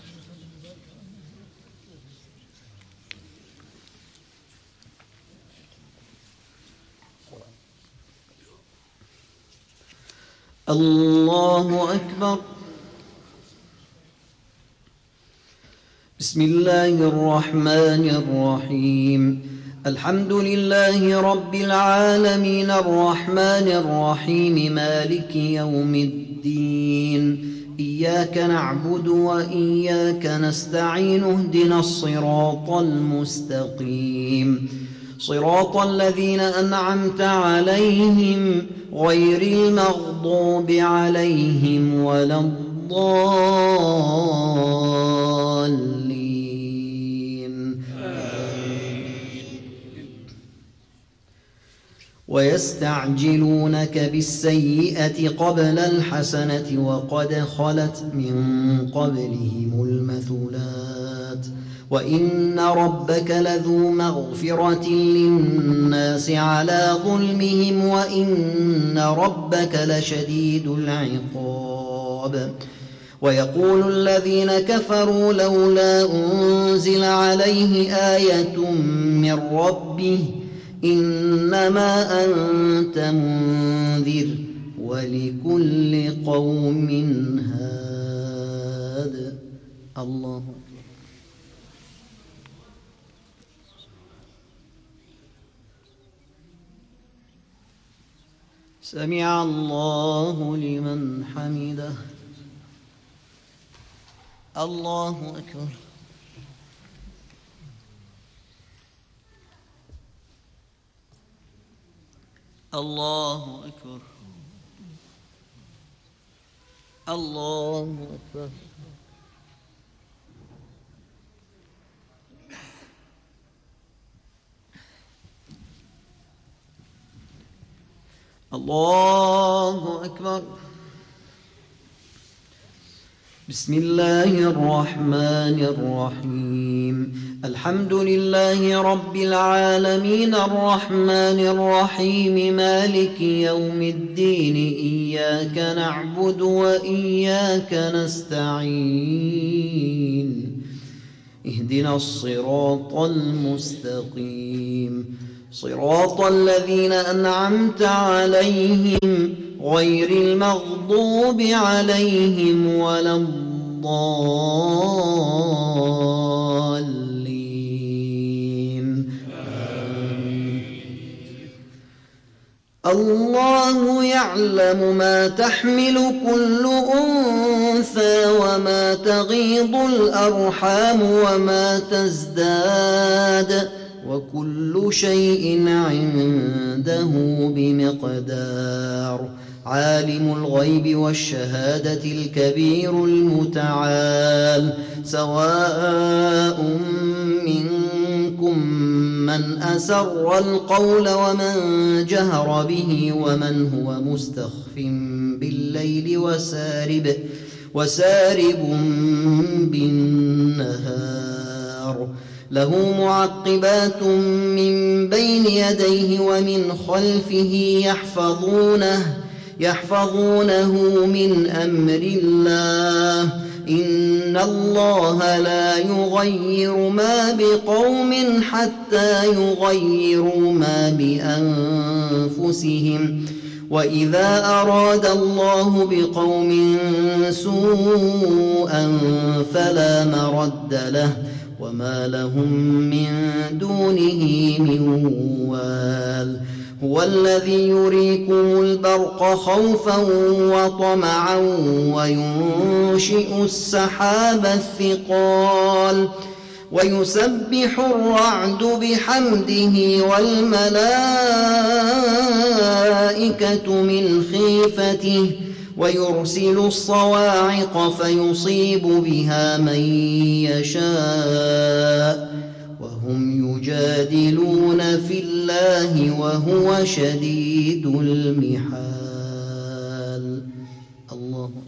الله أكبر. بسم الله الرحمن الرحيم. الحمد لله رب العالمين الرحمن الرحيم مالك يوم الدين. إياك نعبد وإياك نستعين. اهدنا الصراط المستقيم صراط الذين أنعمت عليهم غير المغضوب عليهم ولا الضالين. ويستعجلونك بالسيئة قبل الحسنة وقد خلت من قبلهم المثلات وإن ربك لذو مغفرة للناس على ظلمهم وإن ربك لشديد العقاب. ويقول الذين كفروا لولا أنزل عليه آية من ربه إنما أنت منذر ولكل قوم هاد. الله سمع الله لمن حمده. الله أكبر. الله أكبر. الله أكبر. الله أكبر. بسم الله الرحمن الرحيم. الحمد لله رب العالمين الرحمن الرحيم مالك يوم الدين. إياك نعبد وإياك نستعين. اهدنا الصراط المستقيم صراط الذين أنعمت عليهم غير المغضوب عليهم ولا الضالين. الله يعلم ما تحمل كل أنثى وما تغيض الأرحام وما تزداد وكل شيء عنده بمقدار. عالم الغيب والشهادة الكبير المتعال. سواء منكم من أسر القول ومن جهر به ومن هو مستخف بالليل وسارب بالنهار. له معقبات من بين يديه ومن خلفه يحفظونه من أمر الله. إن الله لا يغير ما بقوم حتى يغيروا ما بأنفسهم. وإذا أراد الله بقوم سوءا فلا مرد له وما لهم من دونه من وال. هو الذي يريكم البرق خوفا وطمعا وينشئ السحاب الثقال ويسبح الرعد بحمده والملائكة من خيفته ويرسل الصواعق فيصيب بها من يشاء وهم يجادلون في الله وهو شديد المحال. الله أكبر.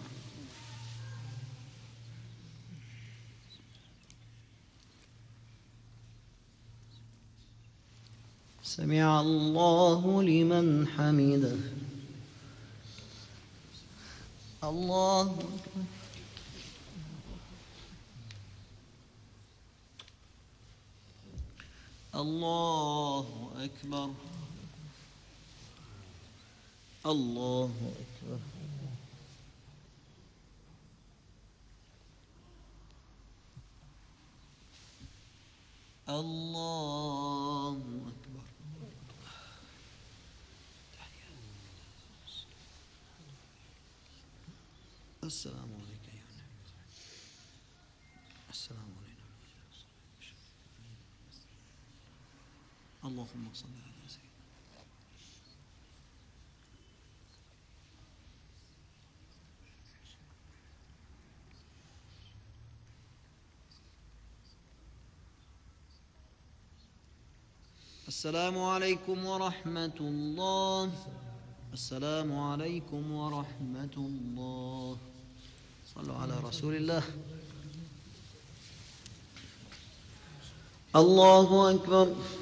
سمع الله لمن حمده. الله أكبر. الله أكبر. الله أكبر. الله أكبر. السلام عليك يا نبي. السلام علينا. اللهم صل على سيدنا. السلام عليكم ورحمة الله. السلام عليكم ورحمة الله. صلوا على رسول الله. الله أكبر.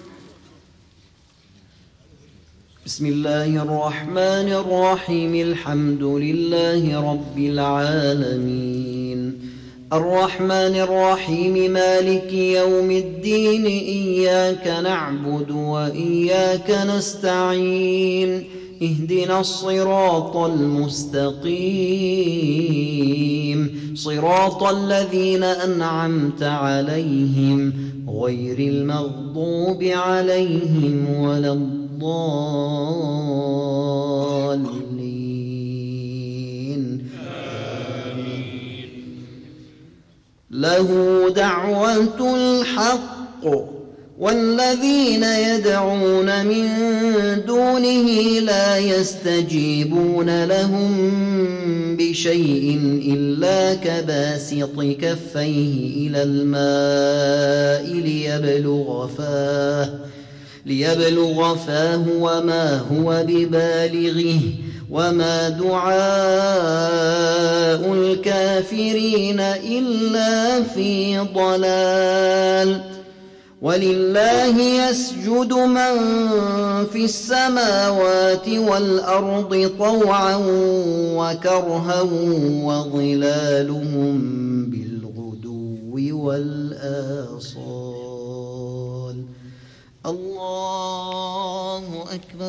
بسم الله الرحمن الرحيم. الحمد لله رب العالمين الرحمن الرحيم مالك يوم الدين إياك نعبد وإياك نستعين اهدنا الصراط المستقيم صراط الذين أنعمت عليهم غير المغضوب عليهم ولا الضالين. له دعوة الحق والذين يدعون من دونه لا يستجيبون لهم بشيء إلا كباسط كفيه إلى الماء ليبلغ فاه وما هو ببالغه وما دعاء الكافرين إلا في ضلال. ولله يسجد من في السماوات والأرض طوعا وكرها وظلالهم بالغدو والآصال. الله أكبر.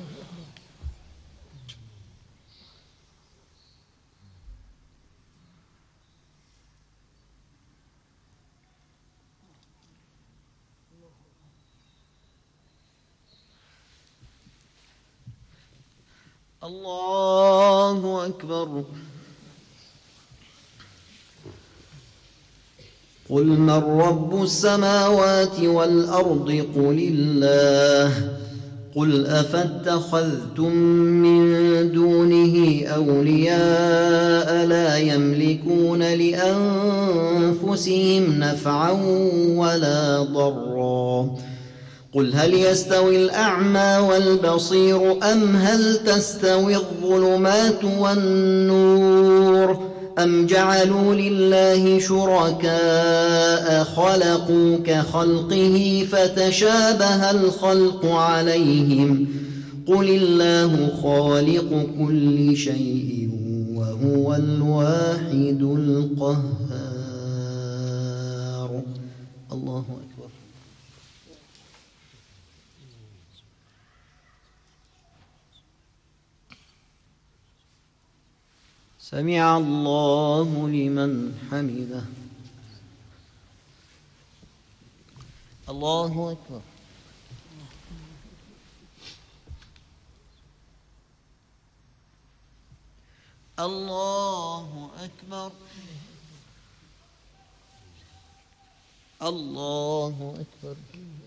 الله أكبر. قل من رب السماوات والأرض قل الله. قل أفاتخذتم من دونه أولياء لا يملكون لأنفسهم نفعا ولا ضرا. قل هل يستوي الأعمى والبصير أم هل تستوي الظلمات والنور أم جعلوا لله شركاء خلقوا كخلقه فتشابه الخلق عليهم قل الله خالق كل شيء وهو الواحد القهار. الله أكبر. سمع الله لمن حمده. الله أكبر. الله أكبر. الله أكبر.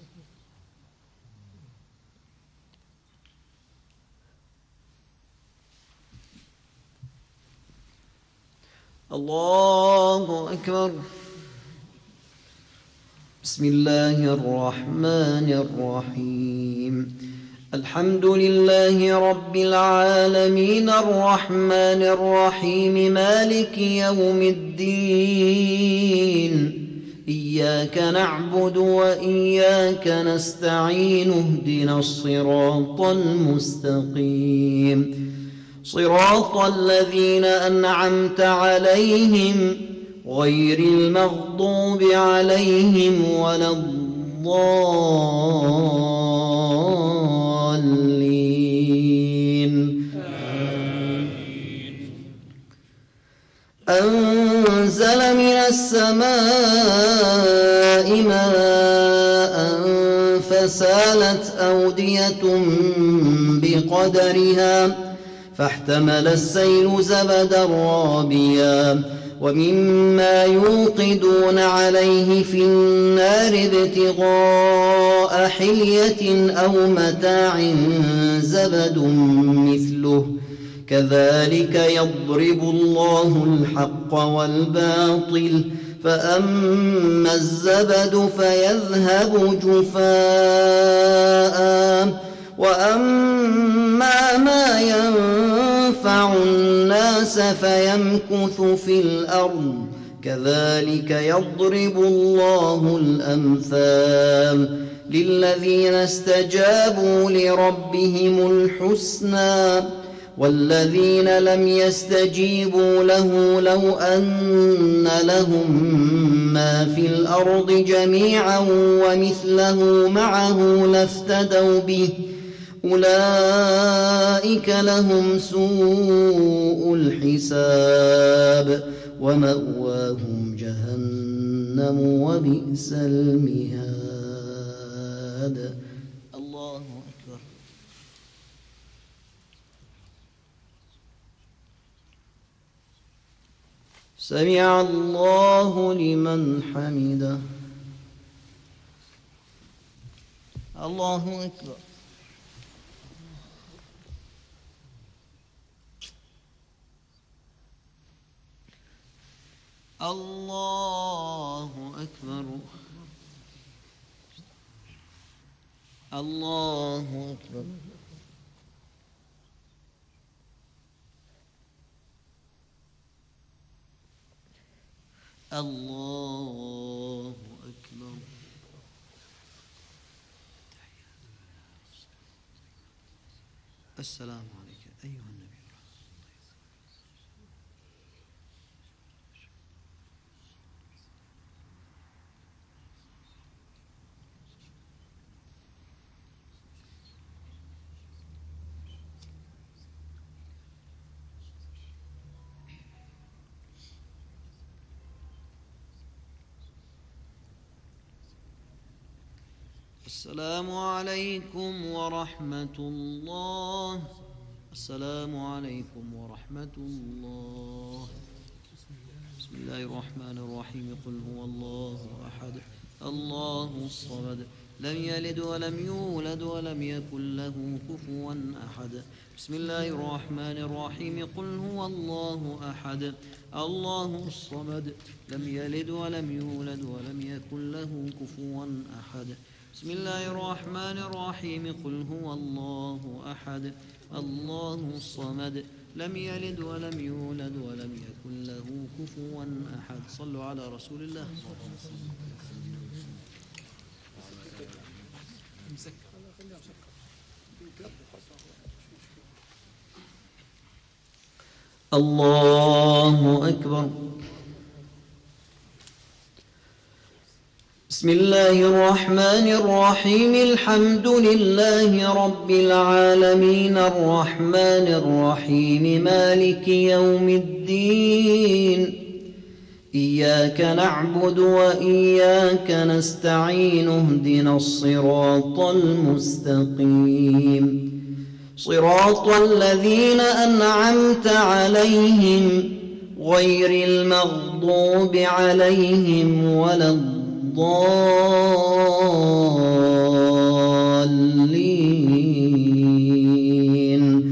الله أكبر. بسم الله الرحمن الرحيم. الحمد لله رب العالمين الرحمن الرحيم مالك يوم الدين. إياك نعبد وإياك نستعين اهدنا الصراط المستقيم صراط الذين أنعمت عليهم غير المغضوب عليهم ولا الضالين. أنزل من السماء ماء فسالت أودية بقدرها فاحتمل السيل زبدا رابيا ومما يوقدون عليه في النار ابتغاء حلية أو متاع زبد مثله كذلك يضرب الله الحق والباطل فأما الزبد فيذهب جفاء وأما ما ينفع الناس فيمكث في الأرض كذلك يضرب الله الأمثال للذين استجابوا لربهم الحسنى والذين لم يستجيبوا له لو أن لهم ما في الأرض جميعا ومثله معه لافتدوا به أولئك لهم سوء الحساب ومأواهم جهنم وبئس المهاد. الله أكبر. سمع الله لمن حمده. الله أكبر. الله أكبر. الله أكبر. الله أكبر. السلام عليك أيها النبي. السلام عليكم ورحمة الله. السلام عليكم ورحمة الله. بسم الله الرحمن الرحيم. قل هو الله أحد الله الصمد لم يلد ولم يولد ولم يكن له كفوا أحد. بسم الله الرحمن الرحيم. قل هو الله أحد الله الصمد لم يلد ولم يولد ولم يكن له كفوا أحد. بسم الله الرحمن الرحيم. قل هو الله أحد الله الصمد لم يلد ولم يولد ولم يكن له كفوا أحد. صلوا على رسول الله. الله أكبر. بسم الله الرحمن الرحيم. الحمد لله رب العالمين الرحمن الرحيم مالك يوم الدين. إياك نعبد وإياك نستعين اهدنا الصراط المستقيم صراط الذين أنعمت عليهم غير المغضوب عليهم ولا الضالين. الضالين.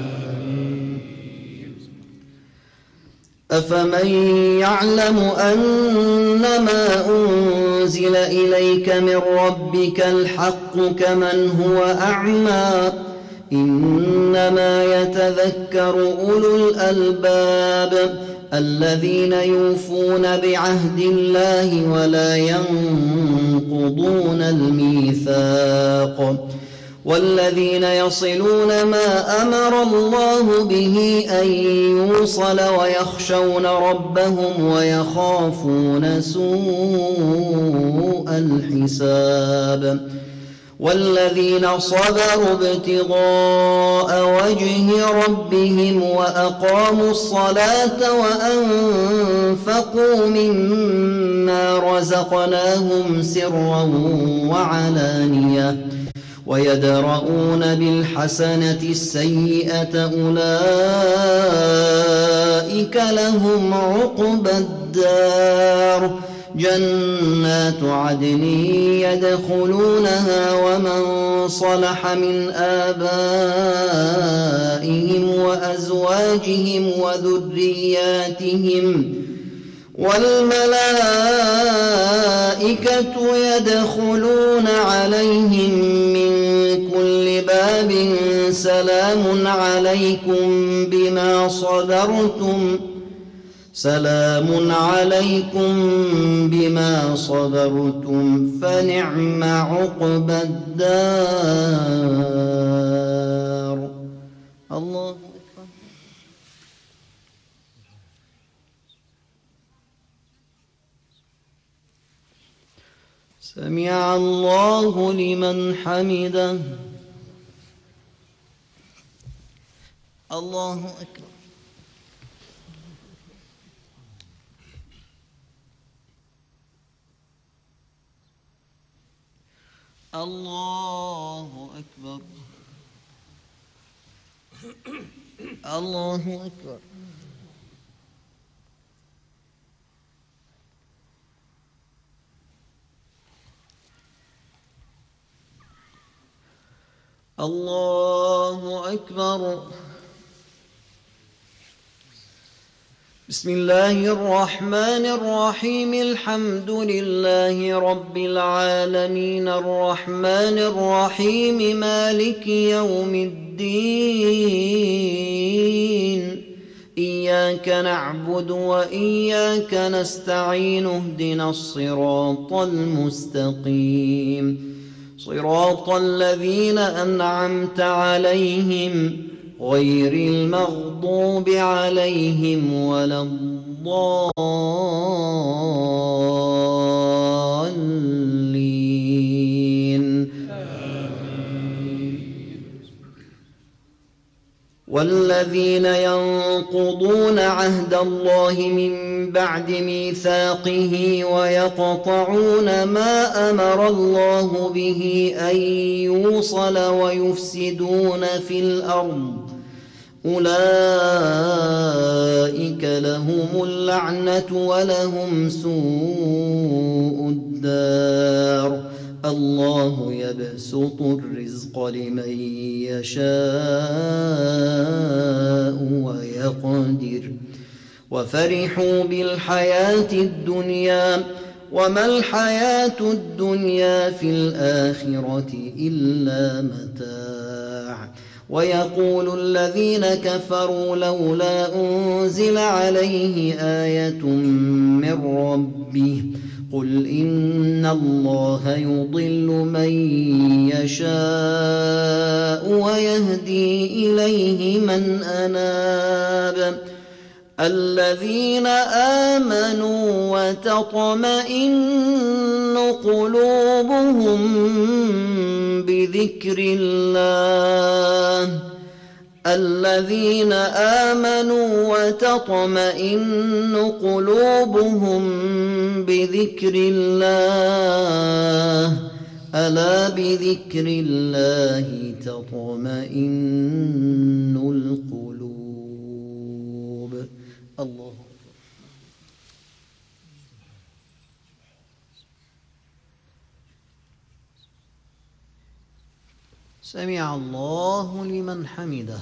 أفمن يعلم أنما أنزل إليك من ربك الحق كمن هو أعمى إنما يتذكر أولو الألباب الذين يوفون بعهد الله ولا ينقضون الميثاق والذين يصلون ما أمر الله به أن يوصل ويخشون ربهم ويخافون سوء الحساب والذين صبروا ابتغاء وجه ربهم وأقاموا الصلاة وأنفقوا مما رزقناهم سرا وعلانية ويدرؤون بالحسنة السيئة أولئك لهم عقبى الدار جنات عدن يدخلونها ومن صلح من آبائهم وأزواجهم وذرياتهم والملائكة يدخلون عليهم من كل باب سلام عليكم بما صبرتم فنعم عقبى الدار. الله أكبر. سمع الله لمن حمده. الله أكبر. الله أكبر. الله أكبر. الله أكبر. بسم الله الرحمن الرحيم الحمد لله رب العالمين الرحمن الرحيم مالك يوم الدين إياك نعبد وإياك نستعين اهدنا الصراط المستقيم صراط الذين أنعمت عليهم غير المغضوب عليهم ولا الضالين. والذين ينقضون عهد الله من بعد ميثاقه ويقطعون ما أمر الله به أن يوصل ويفسدون في الأرض أولئك لهم اللعنة ولهم سوء الدار. الله يبسط الرزق لمن يشاء ويقدر وفرحوا بالحياة الدنيا وما الحياة الدنيا في الآخرة إلا متاع. ويقول الذين كفروا لولا أنزل عليه آية من ربه قل إن الله يضل من يشاء ويهدي إليه من أناب. الذين آمنوا وتطمئن قلوبهم بذكر الله الذين آمنوا وتطمئن قلوبهم بذكر الله ألا بذكر الله تطمئن القلوب. الله سمع الله لمن حمده.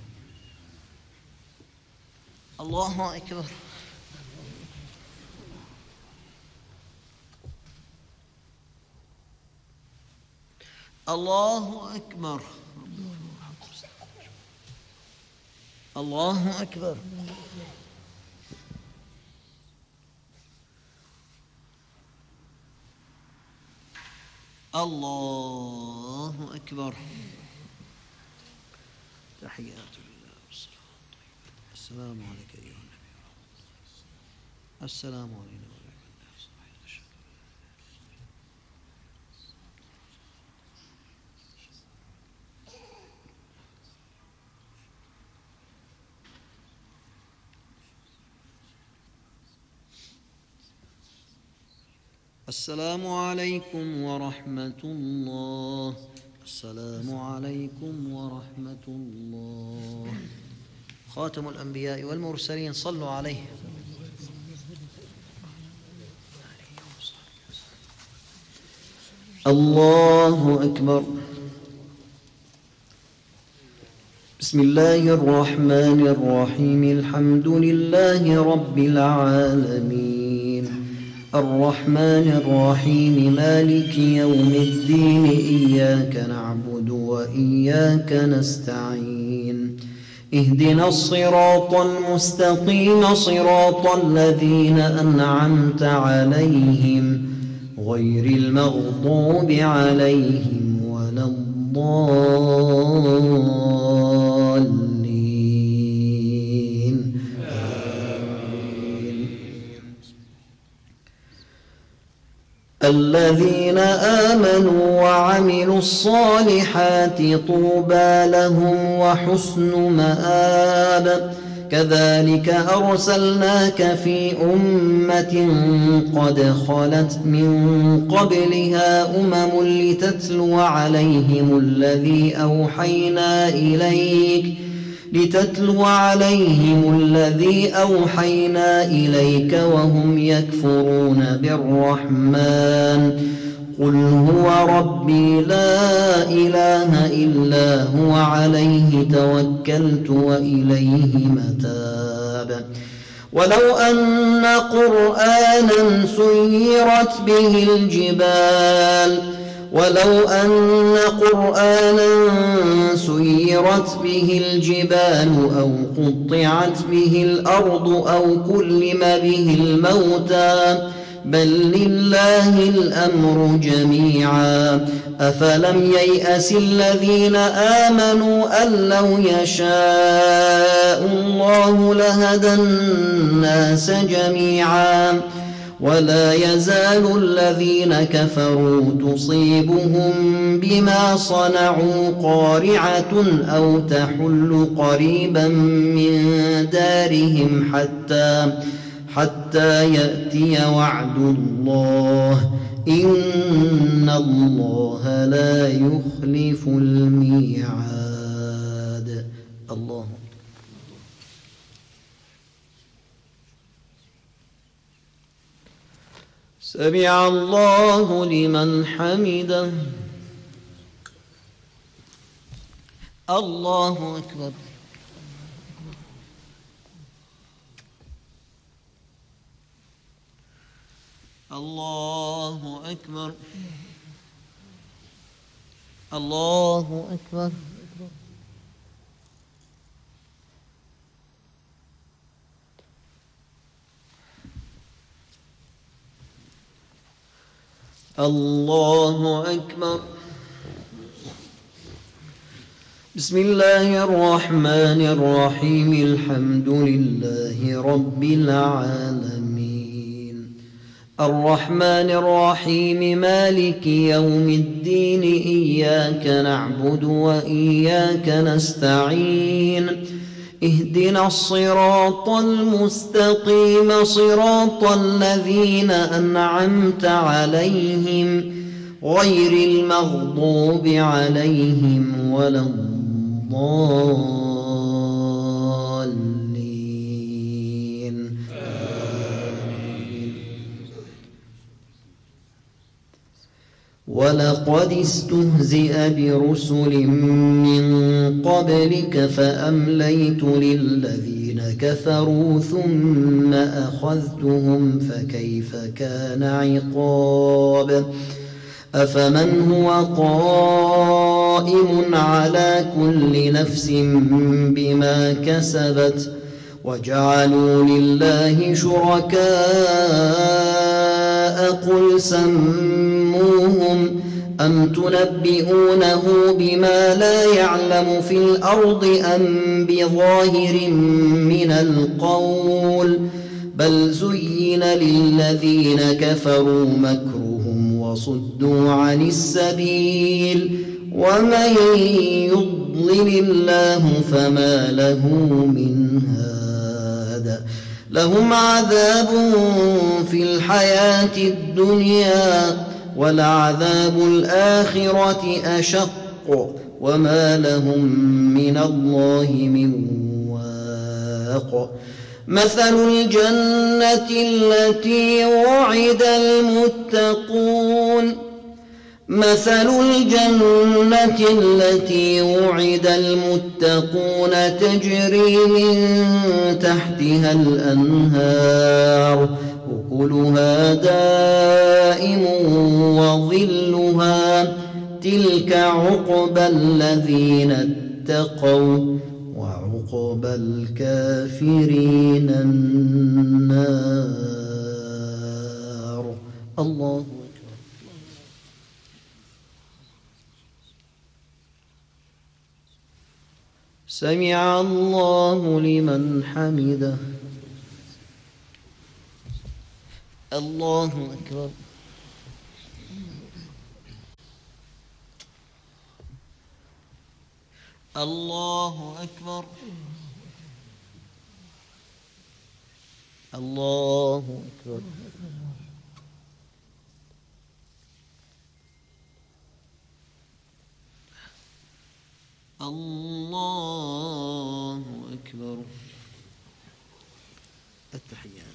الله أكبر. الله أكبر. الله أكبر. الله أكبر. تحيات لله والصلاة والطيبة. السلام عليك أيها النبي. السلام علينا وعلى الناس. السلام عليكم ورحمة الله. السلام عليكم ورحمة الله. خاتم الأنبياء والمرسلين صلوا عليه. الله أكبر. بسم الله الرحمن الرحيم. الحمد لله رب العالمين الرحمن الرحيم مالك يوم الدين إياك نعبد وإياك نستعين اهدنا الصراط المستقيم صراط الذين أنعمت عليهم غير المغضوب عليهم ولا الضالين. الذين آمنوا وعملوا الصالحات طوبى لهم وحسن مآب. كذلك أرسلناك في أمة قد خلت من قبلها لتتلو عليهم الذي أوحينا إليك وهم يكفرون بالرحمن. قل هو ربي لا إله إلا هو عليه توكلت وإليه متاب. ولو أن قرآنا سيرت به الجبال أو قطعت به الأرض أو كلم به الموتى بل لله الأمر جميعا. أفلم ييأس الذين آمنوا أن لو يشاء الله لهدى الناس جميعا. ولا يزال الذين كفروا تصيبهم بما صنعوا قارعة أو تحل قريبا من دارهم حتى يأتي وعد الله إن الله لا يخلف الميعاد. الله. سمع الله لمن حمده. الله أكبر. الله أكبر. الله أكبر. الله أكبر. بسم الله الرحمن الرحيم. الحمد لله رب العالمين الرحمن الرحيم مالك يوم الدين إياك نعبد وإياك نستعين اهدنا الصراط المستقيم صراط الذين أنعمت عليهم غير المغضوب عليهم ولا الضالين. ولقد استهزئ برسل من قبلك فأمليت للذين كفروا ثم أخذتهم فكيف كان عقاب أفمن هو قائم على كل نفس بما كسبت وجعلوا لله شركاء قل سموهم أم تنبئونه بما لا يعلم في الأرض أم بظاهر من القول بل زين للذين كفروا مكرهم وصدوا عن السبيل ومن يضلل الله فما له من هاد لهم عذاب في الحياة الدنيا ولعذاب الآخرة أشق وما لهم من الله من واق مثل الجنة التي وعد المتقون تجري من تحتها الأنهار أكلها دائم وظلها تلك عقبى الذين اتقوا وعقبى الكافرين النار. الله أكبر. سمع الله لمن حمده. الله أكبر. الله أكبر. الله أكبر. الله أكبر. التحيات.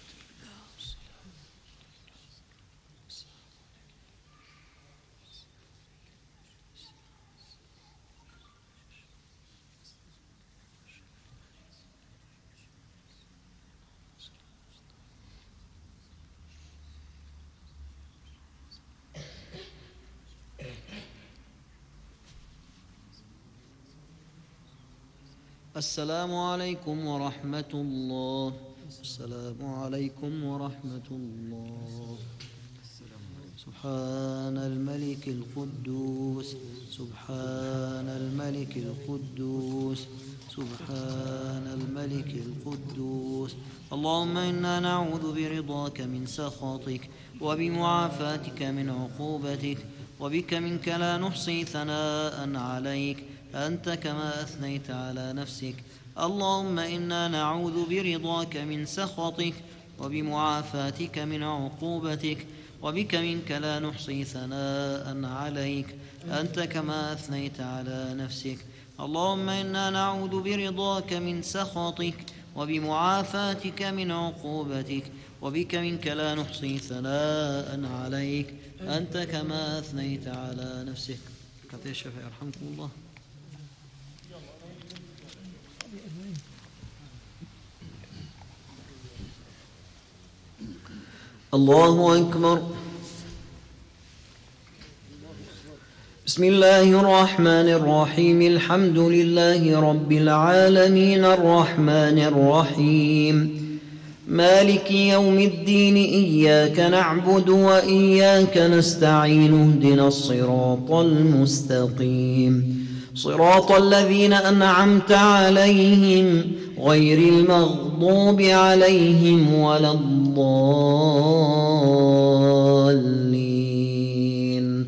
السلام عليكم ورحمة الله. السلام عليكم ورحمة الله. سبحان الملك القدوس سبحان الملك القدوس سبحان الملك القدوس. اللهم إنا نعوذ برضاك من سخطك وبمعافاتك من عقوبتك وبك منك لا نحصي ثناء عليك أنت كما أثنيت على نفسك. اللهم إنا نعوذ برضاك من سخطك وبمعافاتك من عقوبتك وبك منك لا نحصي ثناء عليك أنت كما أثنيت على نفسك. اللهم إنا نعوذ برضاك من سخطك وبمعافاتك من عقوبتك وبك منك لا نحصي ثناء عليك أنت كما أثنيت على نفسك. كفى الشفاء يرحمكم الله. الله أكبر. بسم الله الرحمن الرحيم. الحمد لله رب العالمين الرحمن الرحيم مالك يوم الدين إياك نعبد وإياك نستعين اهدنا الصراط المستقيم صراط الذين أنعمت عليهم غير المغضوب عليهم ولا الضالين.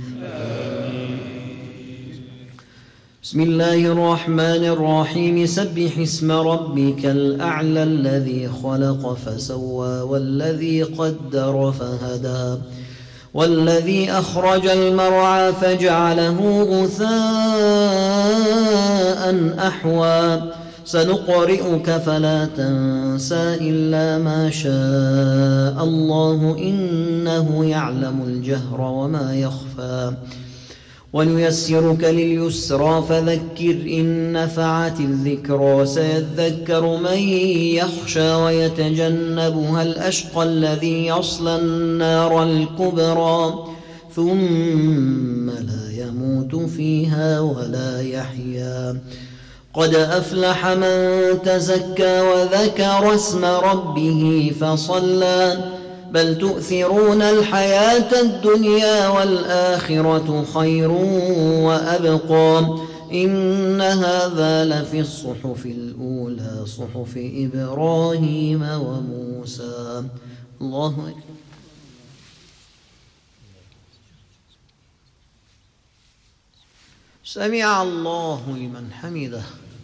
بسم الله الرحمن الرحيم سبح اسم ربك الأعلى الذي خلق فسوى والذي قدر فهدى والذي أخرج المرعى فجعله غثاء أحوى سنقرئك فلا تنسى إلا ما شاء الله إنه يعلم الجهر وما يخفى ونيسرك لليسرى فذكر إن نفعت الذكرى سيذكر من يخشى ويتجنبها الأشقى الذي يصلى النار الكبرى ثم لا يموت فيها ولا يحيا قد أفلح من تزكى وذكر اسم ربه فصلى بل تؤثرون الحياة الدنيا والآخرة خير وأبقى إن هذا لفي الصحف الأولى صحف إبراهيم وموسى. الله أكبر. سمع الله لمن حمده.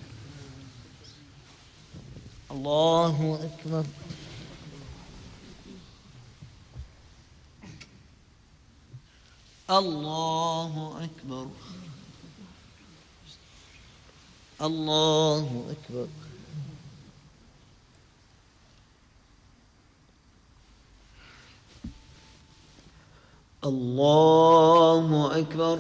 الله أكبر. الله أكبر. الله أكبر. الله أكبر.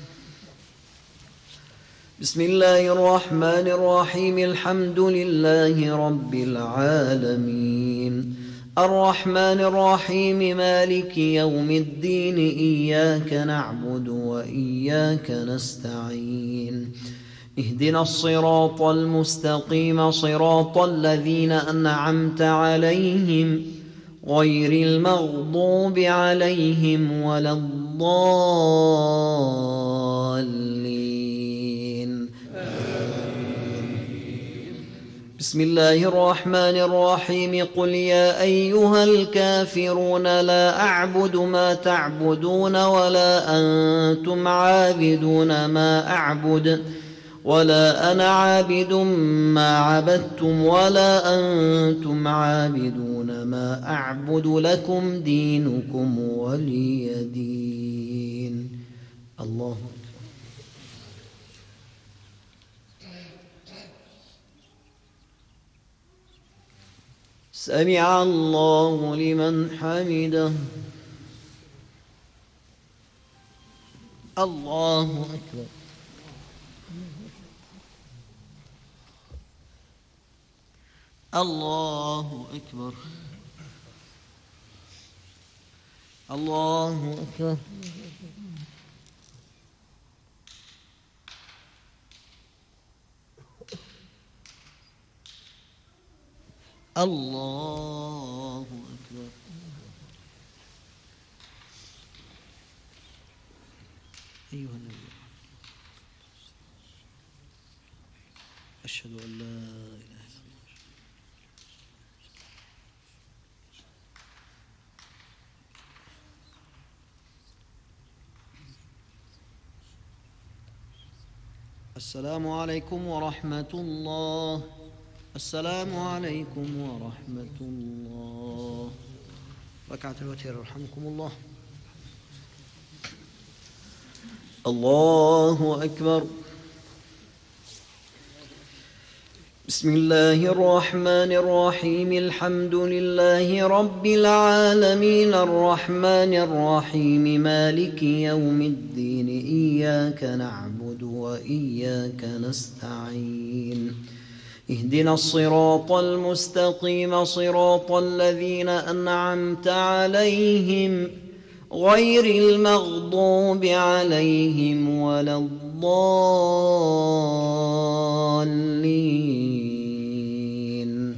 بسم الله الرحمن الرحيم الحمد لله رب العالمين الرحمن الرحيم مالك يوم الدين إياك نعبد وإياك نستعين اهدنا الصراط المستقيم صراط الذين أنعمت عليهم غير المغضوب عليهم ولا الضالين. بسم الله الرحمن الرحيم قل يا أيها الكافرون لا أعبد ما تعبدون ولا أنتم عابدون ما أعبد ولا أنا عابد ما عبدتم ولا أنتم عابدون ما أعبد لكم دينكم ولي دين. الله أكبر. سمع الله لمن حمده. الله أكبر. الله أكبر. الله أكبر. الله أكبر. أيها النبي أشهد أن لا إله إلا الله. السلام عليكم ورحمة الله. السلام عليكم ورحمة الله. ركعة الوتر رحمكم الله. الله أكبر. بسم الله الرحمن الرحيم الحمد لله رب العالمين الرحمن الرحيم مالك يوم الدين إياك نعبد وإياك نستعين اهدنا الصراط المستقيم صراط الذين أنعمت عليهم غير المغضوب عليهم ولا الضالين.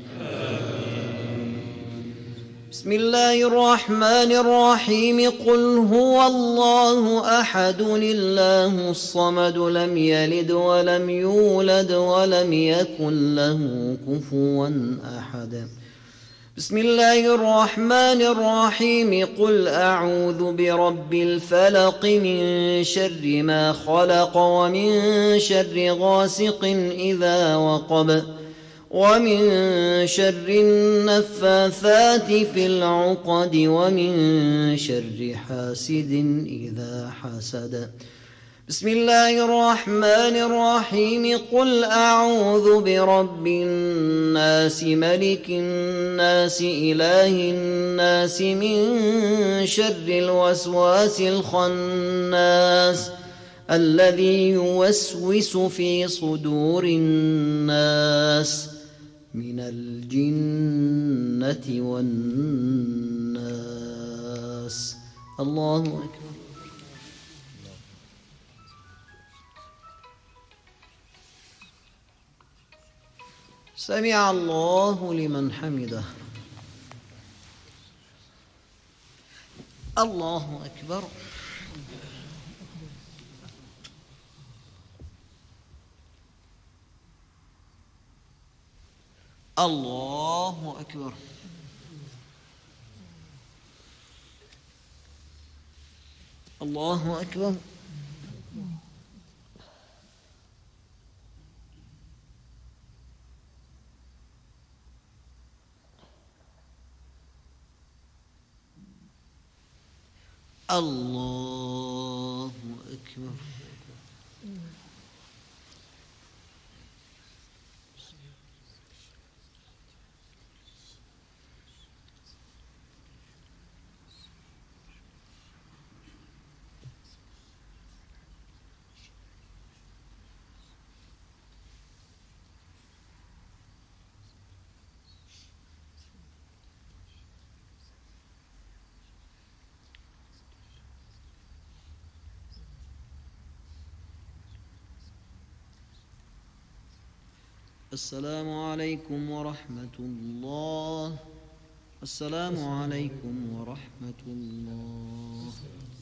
بسم الله الرحمن الرحيم قل هو الله أحد الله الصمد لم يلد ولم يولد ولم يكن له كفوا أحد. بسم الله الرحمن الرحيم قل أعوذ برب الفلق من شر ما خلق ومن شر غاسق إذا وقب ومن شر النفاثات في العقد ومن شر حاسد إذا حسد. بسم الله الرحمن الرحيم قل أعوذ برب الناس ملك الناس إله الناس من شر الوسواس الخناس الذي يوسوس في صدور الناس من الجنة والناس. الله أكبر. سمع الله لمن حمده. الله أكبر. الله أكبر. الله أكبر. الله أكبر. السلام عليكم ورحمة الله. السلام عليكم ورحمة الله.